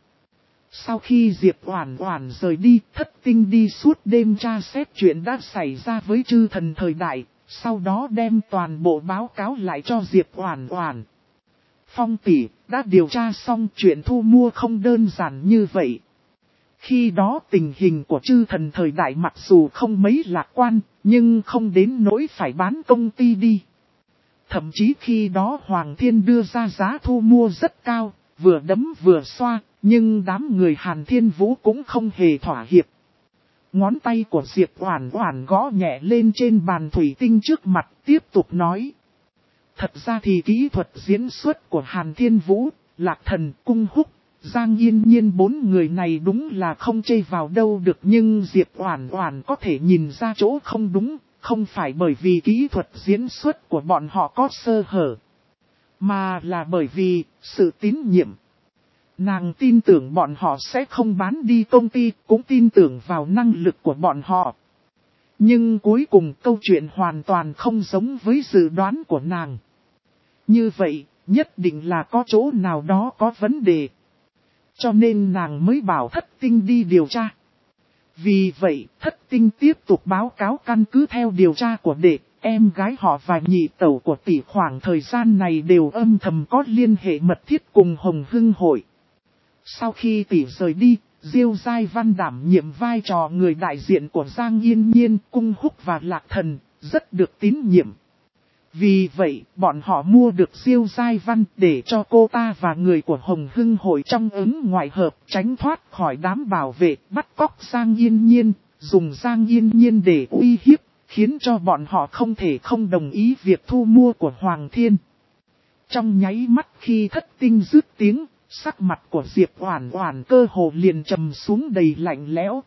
S1: sau khi Diệp Oản Oản rời đi, Thất Tinh đi suốt đêm tra xét chuyện đã xảy ra với chư thần thời đại, sau đó đem toàn bộ báo cáo lại cho Diệp Oản Oản. Phong tỷ, đã điều tra xong, chuyện thu mua không đơn giản như vậy. Khi đó tình hình của chư thần thời đại mặc dù không mấy lạc quan, nhưng không đến nỗi phải bán công ty đi. Thậm chí khi đó Hoàng Thiên đưa ra giá thu mua rất cao, vừa đấm vừa xoa, nhưng đám người Hàn Thiên Vũ cũng không hề thỏa hiệp. Ngón tay của Diệp Oản Oản gõ nhẹ lên trên bàn thủy tinh trước mặt, tiếp tục nói. Thật ra thì kỹ thuật diễn xuất của Hàn Thiên Vũ, Lạc Thần, Cung Húc, Giang Yên Nhiên bốn người này đúng là không chê vào đâu được, nhưng Diệp Oản Oản có thể nhìn ra chỗ không đúng, không phải bởi vì kỹ thuật diễn xuất của bọn họ có sơ hở, mà là bởi vì sự tín nhiệm. Nàng tin tưởng bọn họ sẽ không bán đi công ty, cũng tin tưởng vào năng lực của bọn họ. Nhưng cuối cùng câu chuyện hoàn toàn không giống với dự đoán của nàng. Như vậy, nhất định là có chỗ nào đó có vấn đề. Cho nên nàng mới bảo Thất Tinh đi điều tra. Vì vậy, Thất Tinh tiếp tục báo cáo căn cứ theo điều tra của đệ, em gái họ và nhị tẩu của tỷ khoảng thời gian này đều âm thầm có liên hệ mật thiết cùng Hồng Hưng Hội. Sau khi tỷ rời đi, Diêu Giai Văn đảm nhiệm vai trò người đại diện của Giang Yên Nhiên, Cung Húc và Lạc Thần, rất được tín nhiệm. Vì vậy, bọn họ mua được Diêu Giai Văn để cho cô ta và người của Hồng Hưng Hội trong ứng ngoại hợp tránh thoát khỏi đám bảo vệ bắt cóc Giang Yên Nhiên, dùng Giang Yên Nhiên để uy hiếp, khiến cho bọn họ không thể không đồng ý việc thu mua của Hoàng Thiên. Trong nháy mắt khi Thất Tinh dứt tiếng, sắc mặt của Diệp Oản Oản cơ hồ liền trầm xuống đầy lạnh lẽo.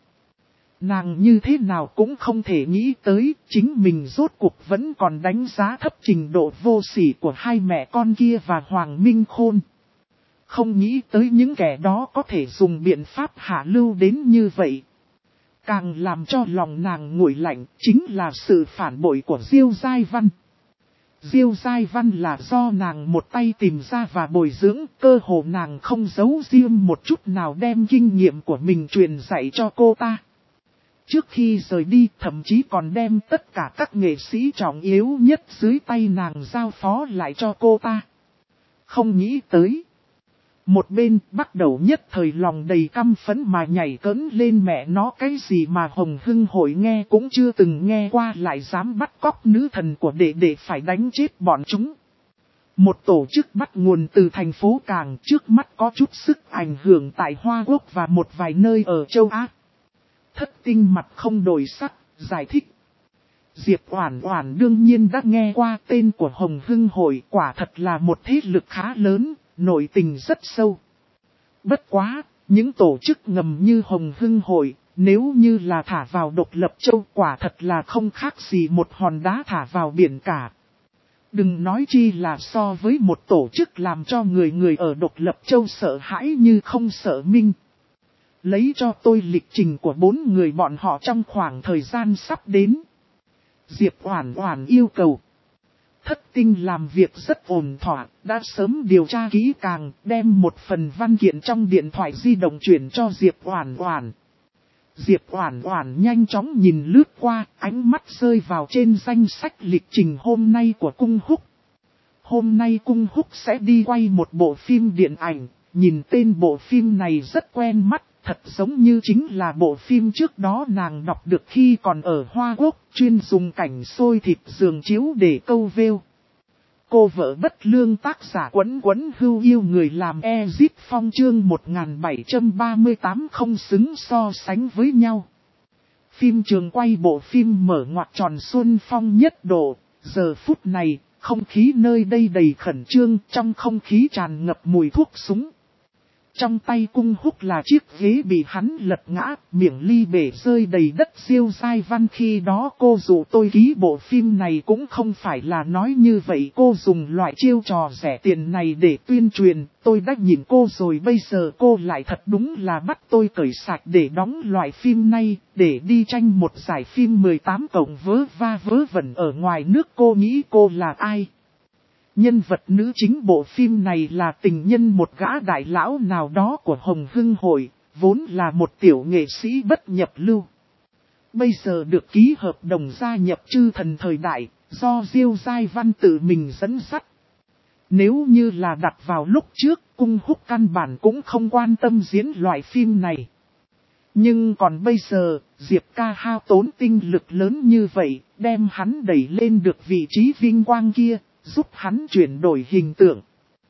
S1: Nàng như thế nào cũng không thể nghĩ tới, chính mình rốt cuộc vẫn còn đánh giá thấp trình độ vô sỉ của hai mẹ con kia và Hoàng Minh Khôn. Không nghĩ tới những kẻ đó có thể dùng biện pháp hạ lưu đến như vậy. Càng làm cho lòng nàng nguội lạnh chính là sự phản bội của Diêu Giai Văn. Diêu Giai Văn là do nàng một tay tìm ra và bồi dưỡng, cơ hồ nàng không giấu riêng một chút nào đem kinh nghiệm của mình truyền dạy cho cô ta. Trước khi rời đi thậm chí còn đem tất cả các nghệ sĩ trọng yếu nhất dưới tay nàng giao phó lại cho cô ta. Không nghĩ tới. Một bên bắt đầu nhất thời lòng đầy căm phẫn mà nhảy cẫng lên mẹ nó cái gì mà Hồng Hưng Hội nghe cũng chưa từng nghe qua lại dám bắt cóc nữ thần của đệ để phải đánh chết bọn chúng. Một tổ chức bắt nguồn từ thành phố Cảng trước mắt có chút sức ảnh hưởng tại Hoa Quốc và một vài nơi ở châu Á. Thất Tinh mặt không đổi sắc, giải thích. Diệp Oản Oản đương nhiên đã nghe qua tên của Hồng Hưng Hội, quả thật là một thế lực khá lớn, nội tình rất sâu. Bất quá, những tổ chức ngầm như Hồng Hưng Hội, nếu như là thả vào Độc Lập Châu quả thật là không khác gì một hòn đá thả vào biển cả. Đừng nói chi là so với một tổ chức làm cho người người ở Độc Lập Châu sợ hãi như không sợ minh. Lấy cho tôi lịch trình của 4 người bọn họ trong khoảng thời gian sắp đến. Diệp Oản Oản yêu cầu. Thất Tinh làm việc rất ổn thỏa, đã sớm điều tra kỹ càng, đem một phần văn kiện trong điện thoại di động chuyển cho Diệp Oản Oản. Diệp Oản Oản nhanh chóng nhìn lướt qua, ánh mắt rơi vào trên danh sách lịch trình hôm nay của Cung Húc. Hôm nay Cung Húc sẽ đi quay một bộ phim điện ảnh, nhìn tên bộ phim này rất quen mắt, thật giống như chính là bộ phim trước đó nàng đọc được khi còn ở Hoa Quốc, chuyên dùng cảnh xôi thịt giường chiếu để câu view. Cô vợ bất lương tác giả Quấn Quấn Hưu yêu người làm Ezip Phong chương 1738 không xứng so sánh với nhau. Phim trường quay bộ phim mở ngoặc tròn xuân phong nhất độ, giờ phút này, không khí nơi đây đầy khẩn trương, trong không khí tràn ngập mùi thuốc súng. Trong tay Cung Húc là chiếc ghế bị hắn lật ngã, miệng ly bể rơi đầy đất. Diêu Giai Văn khi đó cô dụ tôi ký bộ phim này cũng không phải là nói như vậy. Cô dùng loại chiêu trò rẻ tiền này để tuyên truyền, tôi đã nhìn cô rồi bây giờ cô lại thật đúng là bắt tôi cởi sạch để đóng loại phim này, để đi tranh một giải phim 18 cộng vớ va vớ vẩn ở ngoài nước. Cô nghĩ cô là ai? Nhân vật nữ chính bộ phim này là tình nhân một gã đại lão nào đó của Hồng Hưng Hội, vốn là một tiểu nghệ sĩ bất nhập lưu. Bây giờ được ký hợp đồng gia nhập Chư Thần thời đại, do Diêu Giai Văn tự mình dẫn dắt. Nếu như là đặt vào lúc trước, Cung Húc căn bản cũng không quan tâm diễn loại phim này. Nhưng còn bây giờ, Diệp ca hao tốn tinh lực lớn như vậy, đem hắn đẩy lên được vị trí vinh quang kia, giúp hắn chuyển đổi hình tượng.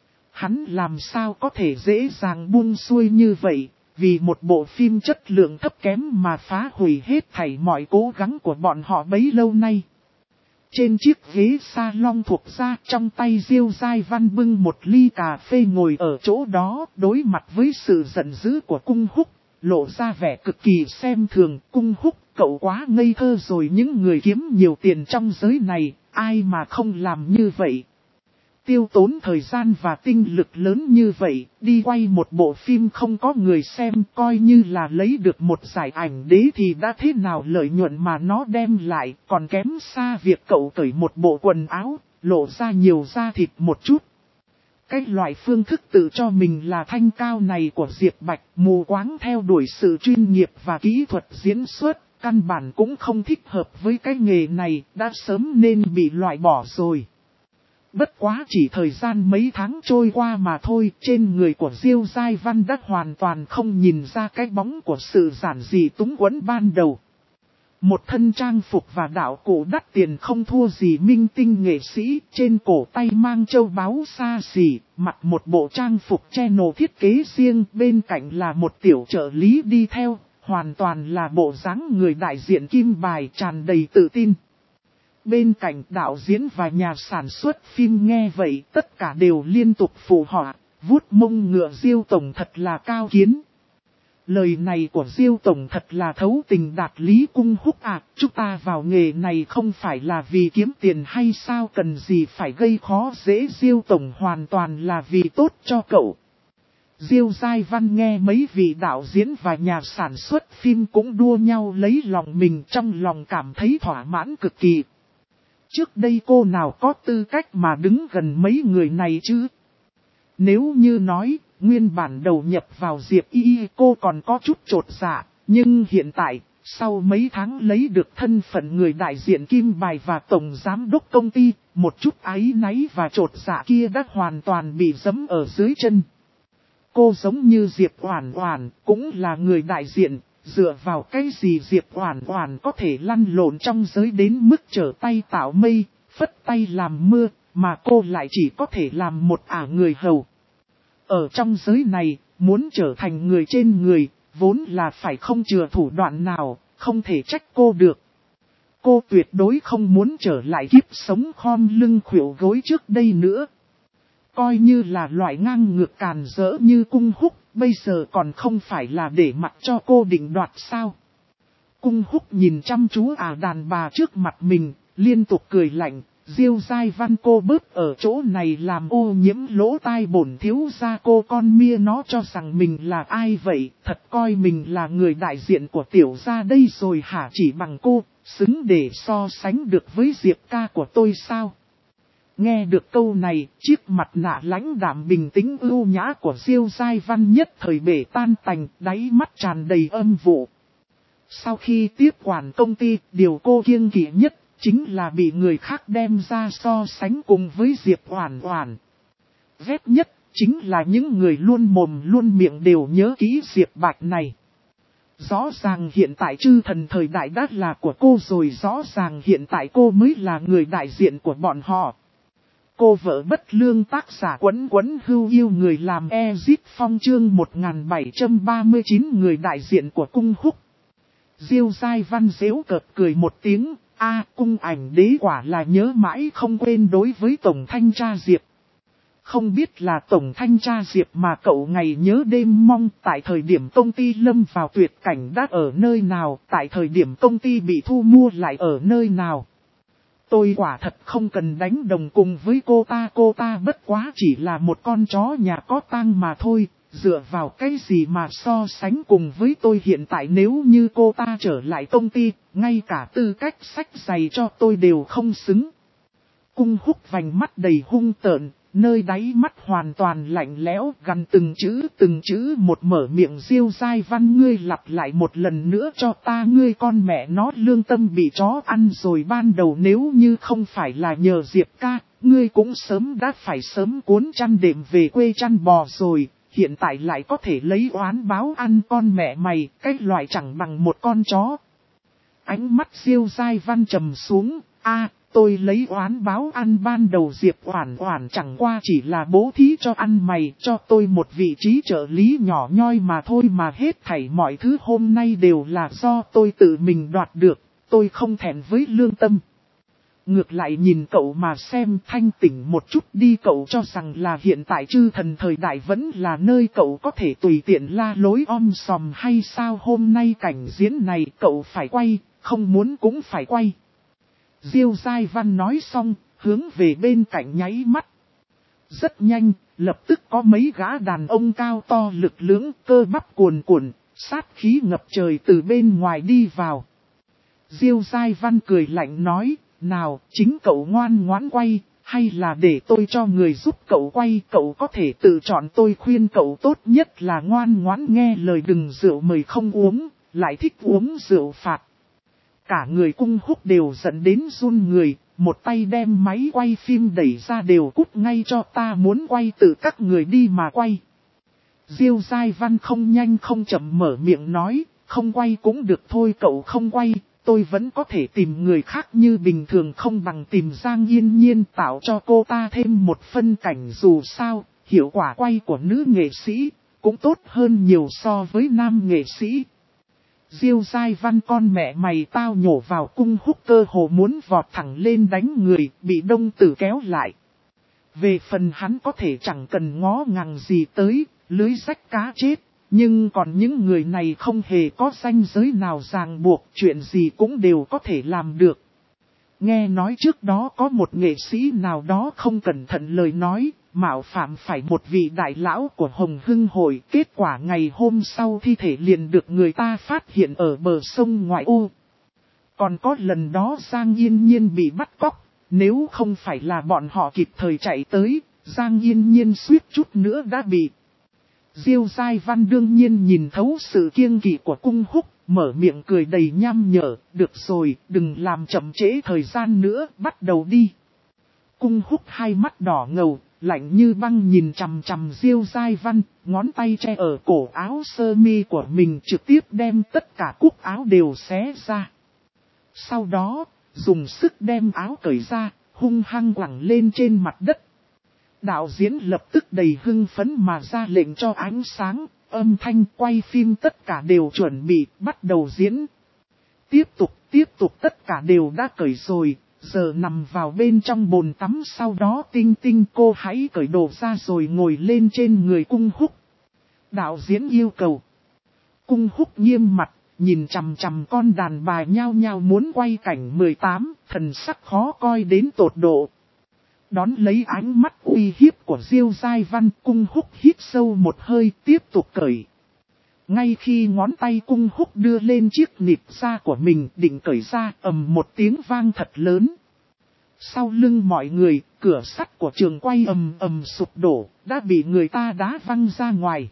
S1: Hắn làm sao có thể dễ dàng buông xuôi như vậy, vì một bộ phim chất lượng thấp kém mà phá hủy hết thảy mọi cố gắng của bọn họ bấy lâu nay. Trên chiếc ghế salon thuộc ra, trong tay Diêu Giai Văn bưng một ly cà phê ngồi ở chỗ đó, đối mặt với sự giận dữ của Cung Húc, lộ ra vẻ cực kỳ xem thường. Cung Húc, cậu quá ngây thơ rồi, những người kiếm nhiều tiền trong giới này, ai mà không làm như vậy. Tiêu tốn thời gian và tinh lực lớn như vậy, đi quay một bộ phim không có người xem, coi như là lấy được một giải ảnh đế thì đã thế nào, lợi nhuận mà nó đem lại, còn kém xa việc cậu cởi một bộ quần áo, lộ ra nhiều da thịt một chút. Cái loại phương thức tự cho mình là thanh cao này của Diệp Bạch, mù quáng theo đuổi sự chuyên nghiệp và kỹ thuật diễn xuất, căn bản cũng không thích hợp với cái nghề này, đã sớm nên bị loại bỏ rồi. Bất quá chỉ thời gian mấy tháng trôi qua mà thôi, trên người của Diêu Giai Văn đã hoàn toàn không nhìn ra cái bóng của sự giản dị túng quẫn ban đầu. Một thân trang phục và đạo cụ đắt tiền không thua gì minh tinh nghệ sĩ, trên cổ tay mang châu báu xa xỉ, mặc một bộ trang phục channel thiết kế riêng, bên cạnh là một tiểu trợ lý đi theo, hoàn toàn là bộ dáng người đại diện kim bài tràn đầy tự tin. Bên cạnh đạo diễn và nhà sản xuất phim nghe vậy tất cả đều liên tục phụ họa, vuốt mông ngựa Diêu tổng thật là cao kiến. Lời này của Diêu tổng thật là thấu tình đạt lý. Cung Húc à, chúng ta vào nghề này không phải là vì kiếm tiền hay sao, cần gì phải gây khó dễ. Diêu tổng hoàn toàn là vì tốt cho cậu. Diêu Giai Văn nghe mấy vị đạo diễn và nhà sản xuất phim cũng đua nhau lấy lòng mình, trong lòng cảm thấy thỏa mãn cực kỳ. Trước đây cô nào có tư cách mà đứng gần mấy người này chứ? Nếu như nói, nguyên bản đầu nhập vào Diệp Y cô còn có chút chột dạ, nhưng hiện tại, sau mấy tháng lấy được thân phận người đại diện kim bài và tổng giám đốc công ty, một chút áy náy và chột dạ kia đã hoàn toàn bị giẫm ở dưới chân. Cô giống như Diệp Oản Oản, cũng là người đại diện, dựa vào cái gì Diệp Oản Oản có thể lăn lộn trong giới đến mức trở tay tạo mây, phất tay làm mưa, mà cô lại chỉ có thể làm một người hầu. Ở trong giới này, muốn trở thành người trên người, vốn là phải không chừa thủ đoạn nào, không thể trách cô được. Cô tuyệt đối không muốn trở lại kiếp sống khom lưng khuỷu gối trước đây nữa. Coi như là loại ngang ngược càn rỡ như Cung Húc, bây giờ còn không phải là để mặc cho cô định đoạt sao. Cung Húc nhìn chăm chú đàn bà trước mặt mình, liên tục cười lạnh. Diêu Giai Văn cô bớt ở chỗ này làm ô nhiễm lỗ tai bổn thiếu gia, cô con mia nó cho rằng mình là ai vậy, thật coi mình là người đại diện của tiểu gia đây rồi hả? Chỉ bằng cô, xứng để so sánh được với Diệp ca của tôi sao? Nghe được câu này, chiếc mặt nạ lãnh đạm bình tĩnh ưu nhã của Diêu Giai Văn nhất thời bể tan tành, đáy mắt tràn đầy âm vụ. Sau khi tiếp quản công ty, điều cô kiêng kỵ nhất chính là bị người khác đem ra so sánh cùng với Diệp Oản Oản. Ghét nhất chính là những người luôn mồm luôn miệng đều nhớ kỹ Diệp Bạch này. Rõ ràng hiện tại chư thần thời đại đã là của cô rồi, rõ ràng hiện tại cô mới là người đại diện của bọn họ. Cô vợ bất lương tác giả Quấn Quấn Hưu yêu người làm Ezip Phong chương 1739 người đại diện của cung húc. Diêu Giai Văn giễu cợt cười một tiếng, cung ảnh đế quả là nhớ mãi không quên đối với Tổng Thanh tra Diệp. Không biết là Tổng Thanh tra Diệp mà cậu ngày nhớ đêm mong, tại thời điểm công ty lâm vào tuyệt cảnh đã ở nơi nào, tại thời điểm công ty bị thu mua lại ở nơi nào. Tôi quả thật không cần đánh đồng cùng với cô ta bất quá chỉ là một con chó nhà có tang mà thôi, dựa vào cái gì mà so sánh cùng với tôi hiện tại. Nếu như cô ta trở lại công ty, ngay cả tư cách xách giày cho tôi đều không xứng. Cung húc vành mắt đầy hung tợn, nơi đáy mắt hoàn toàn lạnh lẽo, gần từng chữ một mở miệng. Diêu Giai Văn, ngươi lặp lại một lần nữa cho ta, ngươi con mẹ nó lương tâm bị chó ăn rồi. Ban đầu nếu như không phải là nhờ Diệp ca, ngươi cũng sớm đã phải sớm cuốn chăn đệm về quê chăn bò rồi, hiện tại lại có thể lấy oán báo ăn con mẹ mày, cái loại chẳng bằng một con chó. Ánh mắt Diêu Giai Văn trầm xuống, tôi lấy oán báo ăn ban đầu Diệp Oản Oản chẳng qua chỉ là bố thí cho ăn mày, cho tôi một vị trí trợ lý nhỏ nhoi mà thôi, mà hết thảy mọi thứ hôm nay đều là do tôi tự mình đoạt được, tôi không thẹn với lương tâm. Ngược lại nhìn cậu mà xem, thanh tỉnh một chút đi. Cậu cho rằng là hiện tại chư thần thời đại vẫn là nơi cậu có thể tùy tiện la lối om sòm hay sao? Hôm nay cảnh diễn này cậu phải quay, không muốn cũng phải quay. Diêu Giai Văn nói xong, hướng về bên cạnh nháy mắt. Rất nhanh, lập tức có mấy gã đàn ông cao to lực lưỡng, cơ bắp cuồn cuộn, sát khí ngập trời từ bên ngoài đi vào. Diêu Giai Văn cười lạnh nói, nào, chính cậu ngoan ngoãn quay, hay là để tôi cho người giúp cậu quay? Cậu có thể tự chọn, tôi khuyên cậu tốt nhất là ngoan ngoãn nghe lời, đừng rượu mời không uống, lại thích uống rượu phạt. Cả người cung húc đều dẫn đến run người, một tay đem máy quay phim đẩy ra, đều cút ngay cho ta, muốn quay tự các người đi mà quay. Diêu Giai Văn không nhanh không chậm mở miệng nói, không quay cũng được thôi, cậu không quay, tôi vẫn có thể tìm người khác như bình thường, không bằng tìm Giang Yên Nhiên tạo cho cô ta thêm một phân cảnh, dù sao, hiệu quả quay của nữ nghệ sĩ cũng tốt hơn nhiều so với nam nghệ sĩ. Diêu Giai Văn, con mẹ mày, tao nhổ vào. Cung húc cơ hồ muốn vọt thẳng lên đánh người, bị Đông Tử kéo lại. Về phần hắn có thể chẳng cần ngó ngàng gì tới, lưới rách cá chết. Nhưng còn những người này không hề có ranh giới nào ràng buộc, chuyện gì cũng đều có thể làm được. Nghe nói trước đó có một nghệ sĩ nào đó không cẩn thận lời nói, mạo phạm phải một vị đại lão của Hồng Hưng Hội, kết quả ngày hôm sau thi thể liền được người ta phát hiện ở bờ sông ngoại ô. Còn có lần đó Giang Yên Nhiên bị bắt cóc, nếu không phải là bọn họ kịp thời chạy tới, Giang Yên Nhiên suýt chút nữa đã bị. Diêu Giai Văn đương nhiên nhìn thấu sự kiêng kỵ của cung húc, mở miệng cười đầy nham nhở, được rồi, đừng làm chậm trễ thời gian nữa, bắt đầu đi. Cung húc hai mắt đỏ ngầu, lạnh như băng nhìn chằm chằm Diêu Giai Văn, ngón tay che ở cổ áo sơ mi của mình, trực tiếp đem tất cả cúc áo đều xé ra. Sau đó, dùng sức đem áo cởi ra, hung hăng quẳng lên trên mặt đất. Đạo diễn lập tức đầy hưng phấn mà ra lệnh cho ánh sáng, âm thanh, quay phim tất cả đều chuẩn bị, bắt đầu diễn. Tiếp tục tất cả đều đã cởi rồi, giờ nằm vào bên trong bồn tắm, sau đó Tinh Tinh cô hãy cởi đồ ra rồi ngồi lên trên người cung húc. Đạo diễn yêu cầu. Cung húc nghiêm mặt, nhìn chằm chằm con đàn bà nhao nhao muốn quay cảnh 18, thần sắc khó coi đến tột độ. Đón lấy ánh mắt uy hiếp của Diêu Giai Văn, cung húc hít sâu một hơi, tiếp tục cởi. Ngay khi ngón tay cung húc đưa lên chiếc nịt da của mình định cởi ra, ầm một tiếng vang thật lớn. Sau lưng mọi người, cửa sắt của trường quay ầm ầm sụp đổ, đã bị người ta đá văng ra ngoài.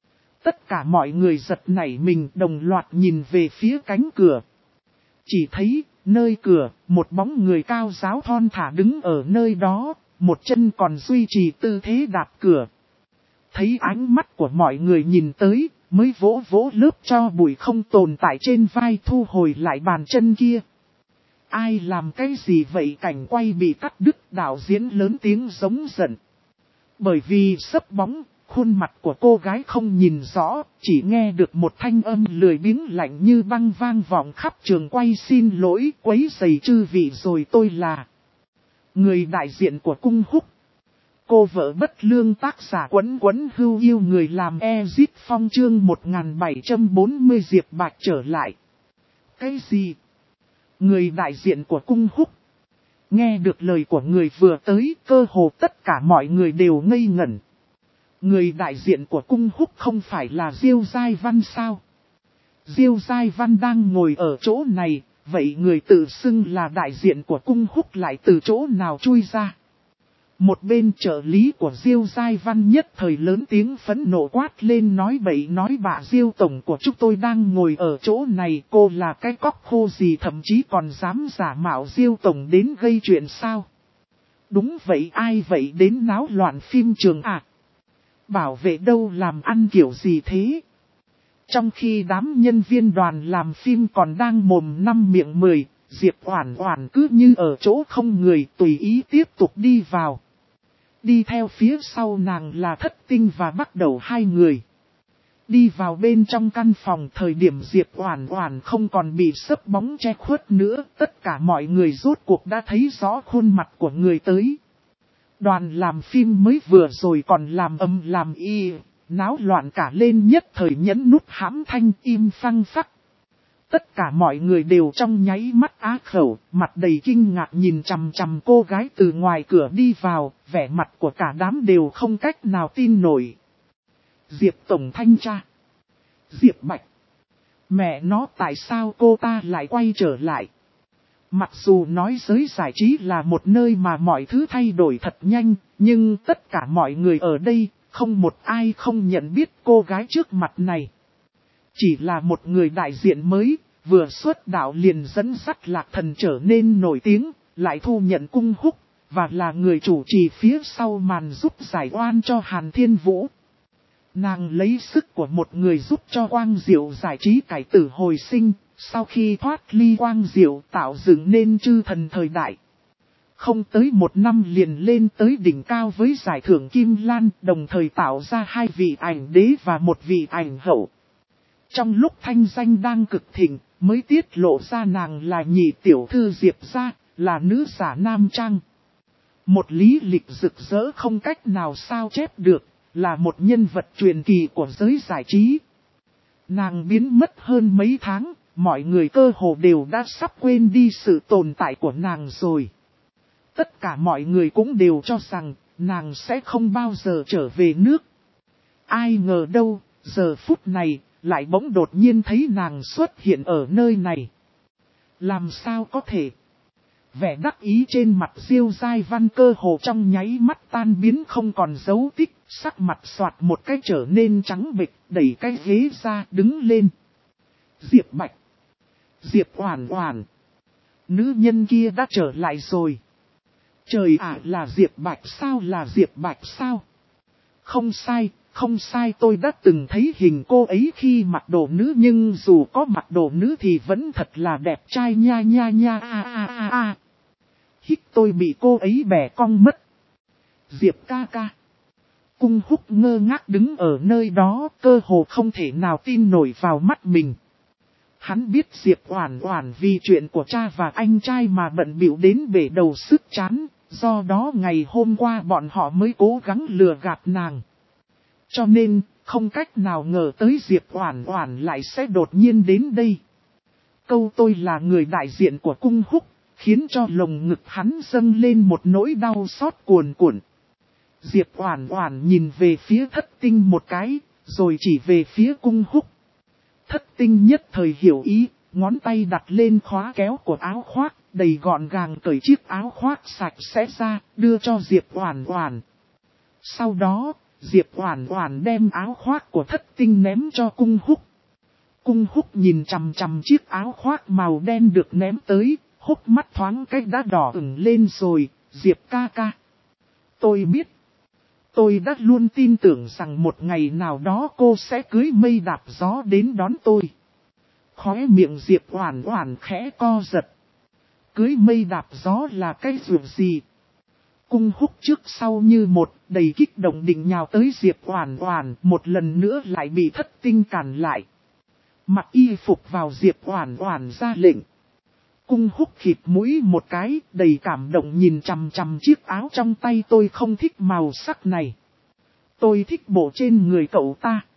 S1: Tất cả mọi người giật nảy mình, đồng loạt nhìn về phía cánh cửa. Chỉ thấy, nơi cửa, một bóng người cao ráo thon thả đứng ở nơi đó, một chân còn duy trì tư thế đạp cửa. Thấy ánh mắt của mọi người nhìn tới, mới vỗ vỗ lớp cho bụi không tồn tại trên vai, thu hồi lại bàn chân kia. Ai làm cái gì vậy? Cảnh quay bị cắt đứt, đạo diễn lớn tiếng giống giận. Bởi vì sấp bóng, khuôn mặt của cô gái không nhìn rõ, chỉ nghe được một thanh âm lười biếng lạnh như băng vang vọng khắp trường quay. Xin lỗi, quấy rầy chư vị rồi, tôi là người đại diện của cung húc. Cô vợ bất lương tác giả Quấn Quấn Hưu yêu người làm Ezit Phong chương 1740 Diệp Bạch trở lại. Cái gì? Người đại diện của cung húc. Nghe được lời của người vừa tới, cơ hồ tất cả mọi người đều ngây ngẩn. Người đại diện của cung húc không phải là Diêu Giai Văn sao? Diêu Giai Văn đang ngồi ở chỗ này, vậy người tự xưng là đại diện của cung húc lại từ chỗ nào chui ra? Một bên trợ lý của Diêu Giai Văn nhất thời lớn tiếng phẫn nộ quát lên, nói bậy nói bạ, Diêu tổng của chúng tôi đang ngồi ở chỗ này, cô là cái cóc khô gì thậm chí còn dám giả mạo Diêu tổng đến gây chuyện sao? Đúng vậy, ai vậy đến náo loạn phim trường à? Bảo vệ đâu làm ăn kiểu gì thế? Trong khi đám nhân viên đoàn làm phim còn đang mồm năm miệng mười, Diệp Oản Oản cứ như ở chỗ không người tùy ý tiếp tục đi vào. Đi theo phía sau nàng là Thất Tinh và Bắc Đầu, hai người. Đi vào bên trong căn phòng, thời điểm Diệp Oản Oản không còn bị sấp bóng che khuất nữa, tất cả mọi người rốt cuộc đã thấy rõ khuôn mặt của người tới. Đoàn làm phim mới vừa rồi còn làm ầm làm y, náo loạn cả lên, nhất thời nhẫn nút hãm thanh im phăng phắc. Tất cả mọi người đều trong nháy mắt á khẩu, mặt đầy kinh ngạc nhìn chằm chằm cô gái từ ngoài cửa đi vào, vẻ mặt của cả đám đều không cách nào tin nổi. Diệp tổng thanh tra. Diệp Bạch. Mẹ nó, tại sao cô ta lại quay trở lại? Mặc dù nói giới giải trí là một nơi mà mọi thứ thay đổi thật nhanh, nhưng tất cả mọi người ở đây, không một ai không nhận biết cô gái trước mặt này. Chỉ là một người đại diện mới, vừa xuất đạo liền dẫn dắt Lạc Thần trở nên nổi tiếng, lại thu nhận cung húc, và là người chủ trì phía sau màn giúp giải oan cho Hàn Thiên Vũ. Nàng lấy sức của một người giúp cho Quang Diệu giải trí cải tử hồi sinh, sau khi thoát ly Quang Diệu tạo dựng nên chư thần thời đại. Không tới một năm liền lên tới đỉnh cao với giải thưởng Kim Lan, đồng thời tạo ra hai vị ảnh đế và một vị ảnh hậu. Trong lúc thanh danh đang cực thịnh, mới tiết lộ ra nàng là nhị tiểu thư Diệp gia, là nữ giả nam trang. Một lý lịch rực rỡ không cách nào sao chép được, là một nhân vật truyền kỳ của giới giải trí. Nàng biến mất hơn mấy tháng, mọi người cơ hồ đều đã sắp quên đi sự tồn tại của nàng rồi. Tất cả mọi người cũng đều cho rằng, nàng sẽ không bao giờ trở về nước. Ai ngờ đâu, giờ phút này, lại bỗng đột nhiên thấy nàng xuất hiện ở nơi này. Làm sao có thể? Vẻ đắc ý trên mặt Diêu Giai Văn cơ hồ trong nháy mắt tan biến không còn dấu tích, sắc mặt xoạt một cái trở nên trắng bệch, đẩy cái ghế ra đứng lên. Diệp Bạch. Diệp Oản Oản. Nữ nhân kia đã trở lại rồi. Trời ạ, là Diệp Bạch sao, là Diệp Bạch sao? Không sai, không sai, tôi đã từng thấy hình cô ấy khi mặc đồ nữ, nhưng dù có mặc đồ nữ thì vẫn thật là đẹp trai nha nha nha a a a a. Hít, tôi bị cô ấy bẻ cong mất. Diệp ca ca. Cung húc ngơ ngác đứng ở nơi đó, cơ hồ không thể nào tin nổi vào mắt mình. Hắn biết Diệp Oản Oản vì chuyện của cha và anh trai mà bận bịu đến bể đầu sức chán, do đó ngày hôm qua bọn họ mới cố gắng lừa gạt nàng. Cho nên, không cách nào ngờ tới Diệp Oản Oản lại sẽ đột nhiên đến đây. Câu tôi là người đại diện của cung húc, khiến cho lồng ngực hắn dâng lên một nỗi đau xót cuồn cuộn. Diệp Oản Oản nhìn về phía Thất Tinh một cái, rồi chỉ về phía cung húc. Thất Tinh nhất thời hiểu ý, ngón tay đặt lên khóa kéo của áo khoác, đầy gọn gàng cởi chiếc áo khoác sạch sẽ ra, đưa cho Diệp Oản Oản. Sau đó, Diệp Oản Oản đem áo khoác của Thất Tinh ném cho cung húc. Cung húc nhìn chằm chằm chiếc áo khoác màu đen được ném tới, hốc mắt thoáng cách đã đỏ ửng lên rồi. Diệp ca ca. Tôi biết. Tôi đã luôn tin tưởng rằng một ngày nào đó cô sẽ cưới mây đạp gió đến đón tôi. Khóe miệng Diệp Oản Oản khẽ co giật. Cưới mây đạp gió là cái chuyện gì? Cung Húc trước sau như một, đầy kích động định nhào tới Diệp Oản Oản, một lần nữa lại bị Thất Tinh cản lại. Mặc y phục vào Diệp Oản Oản ra lệnh. Cung Húc khịt mũi một cái, đầy cảm động nhìn chằm chằm chiếc áo trong tay. Tôi không thích màu sắc này. Tôi thích bộ trên người cậu ta.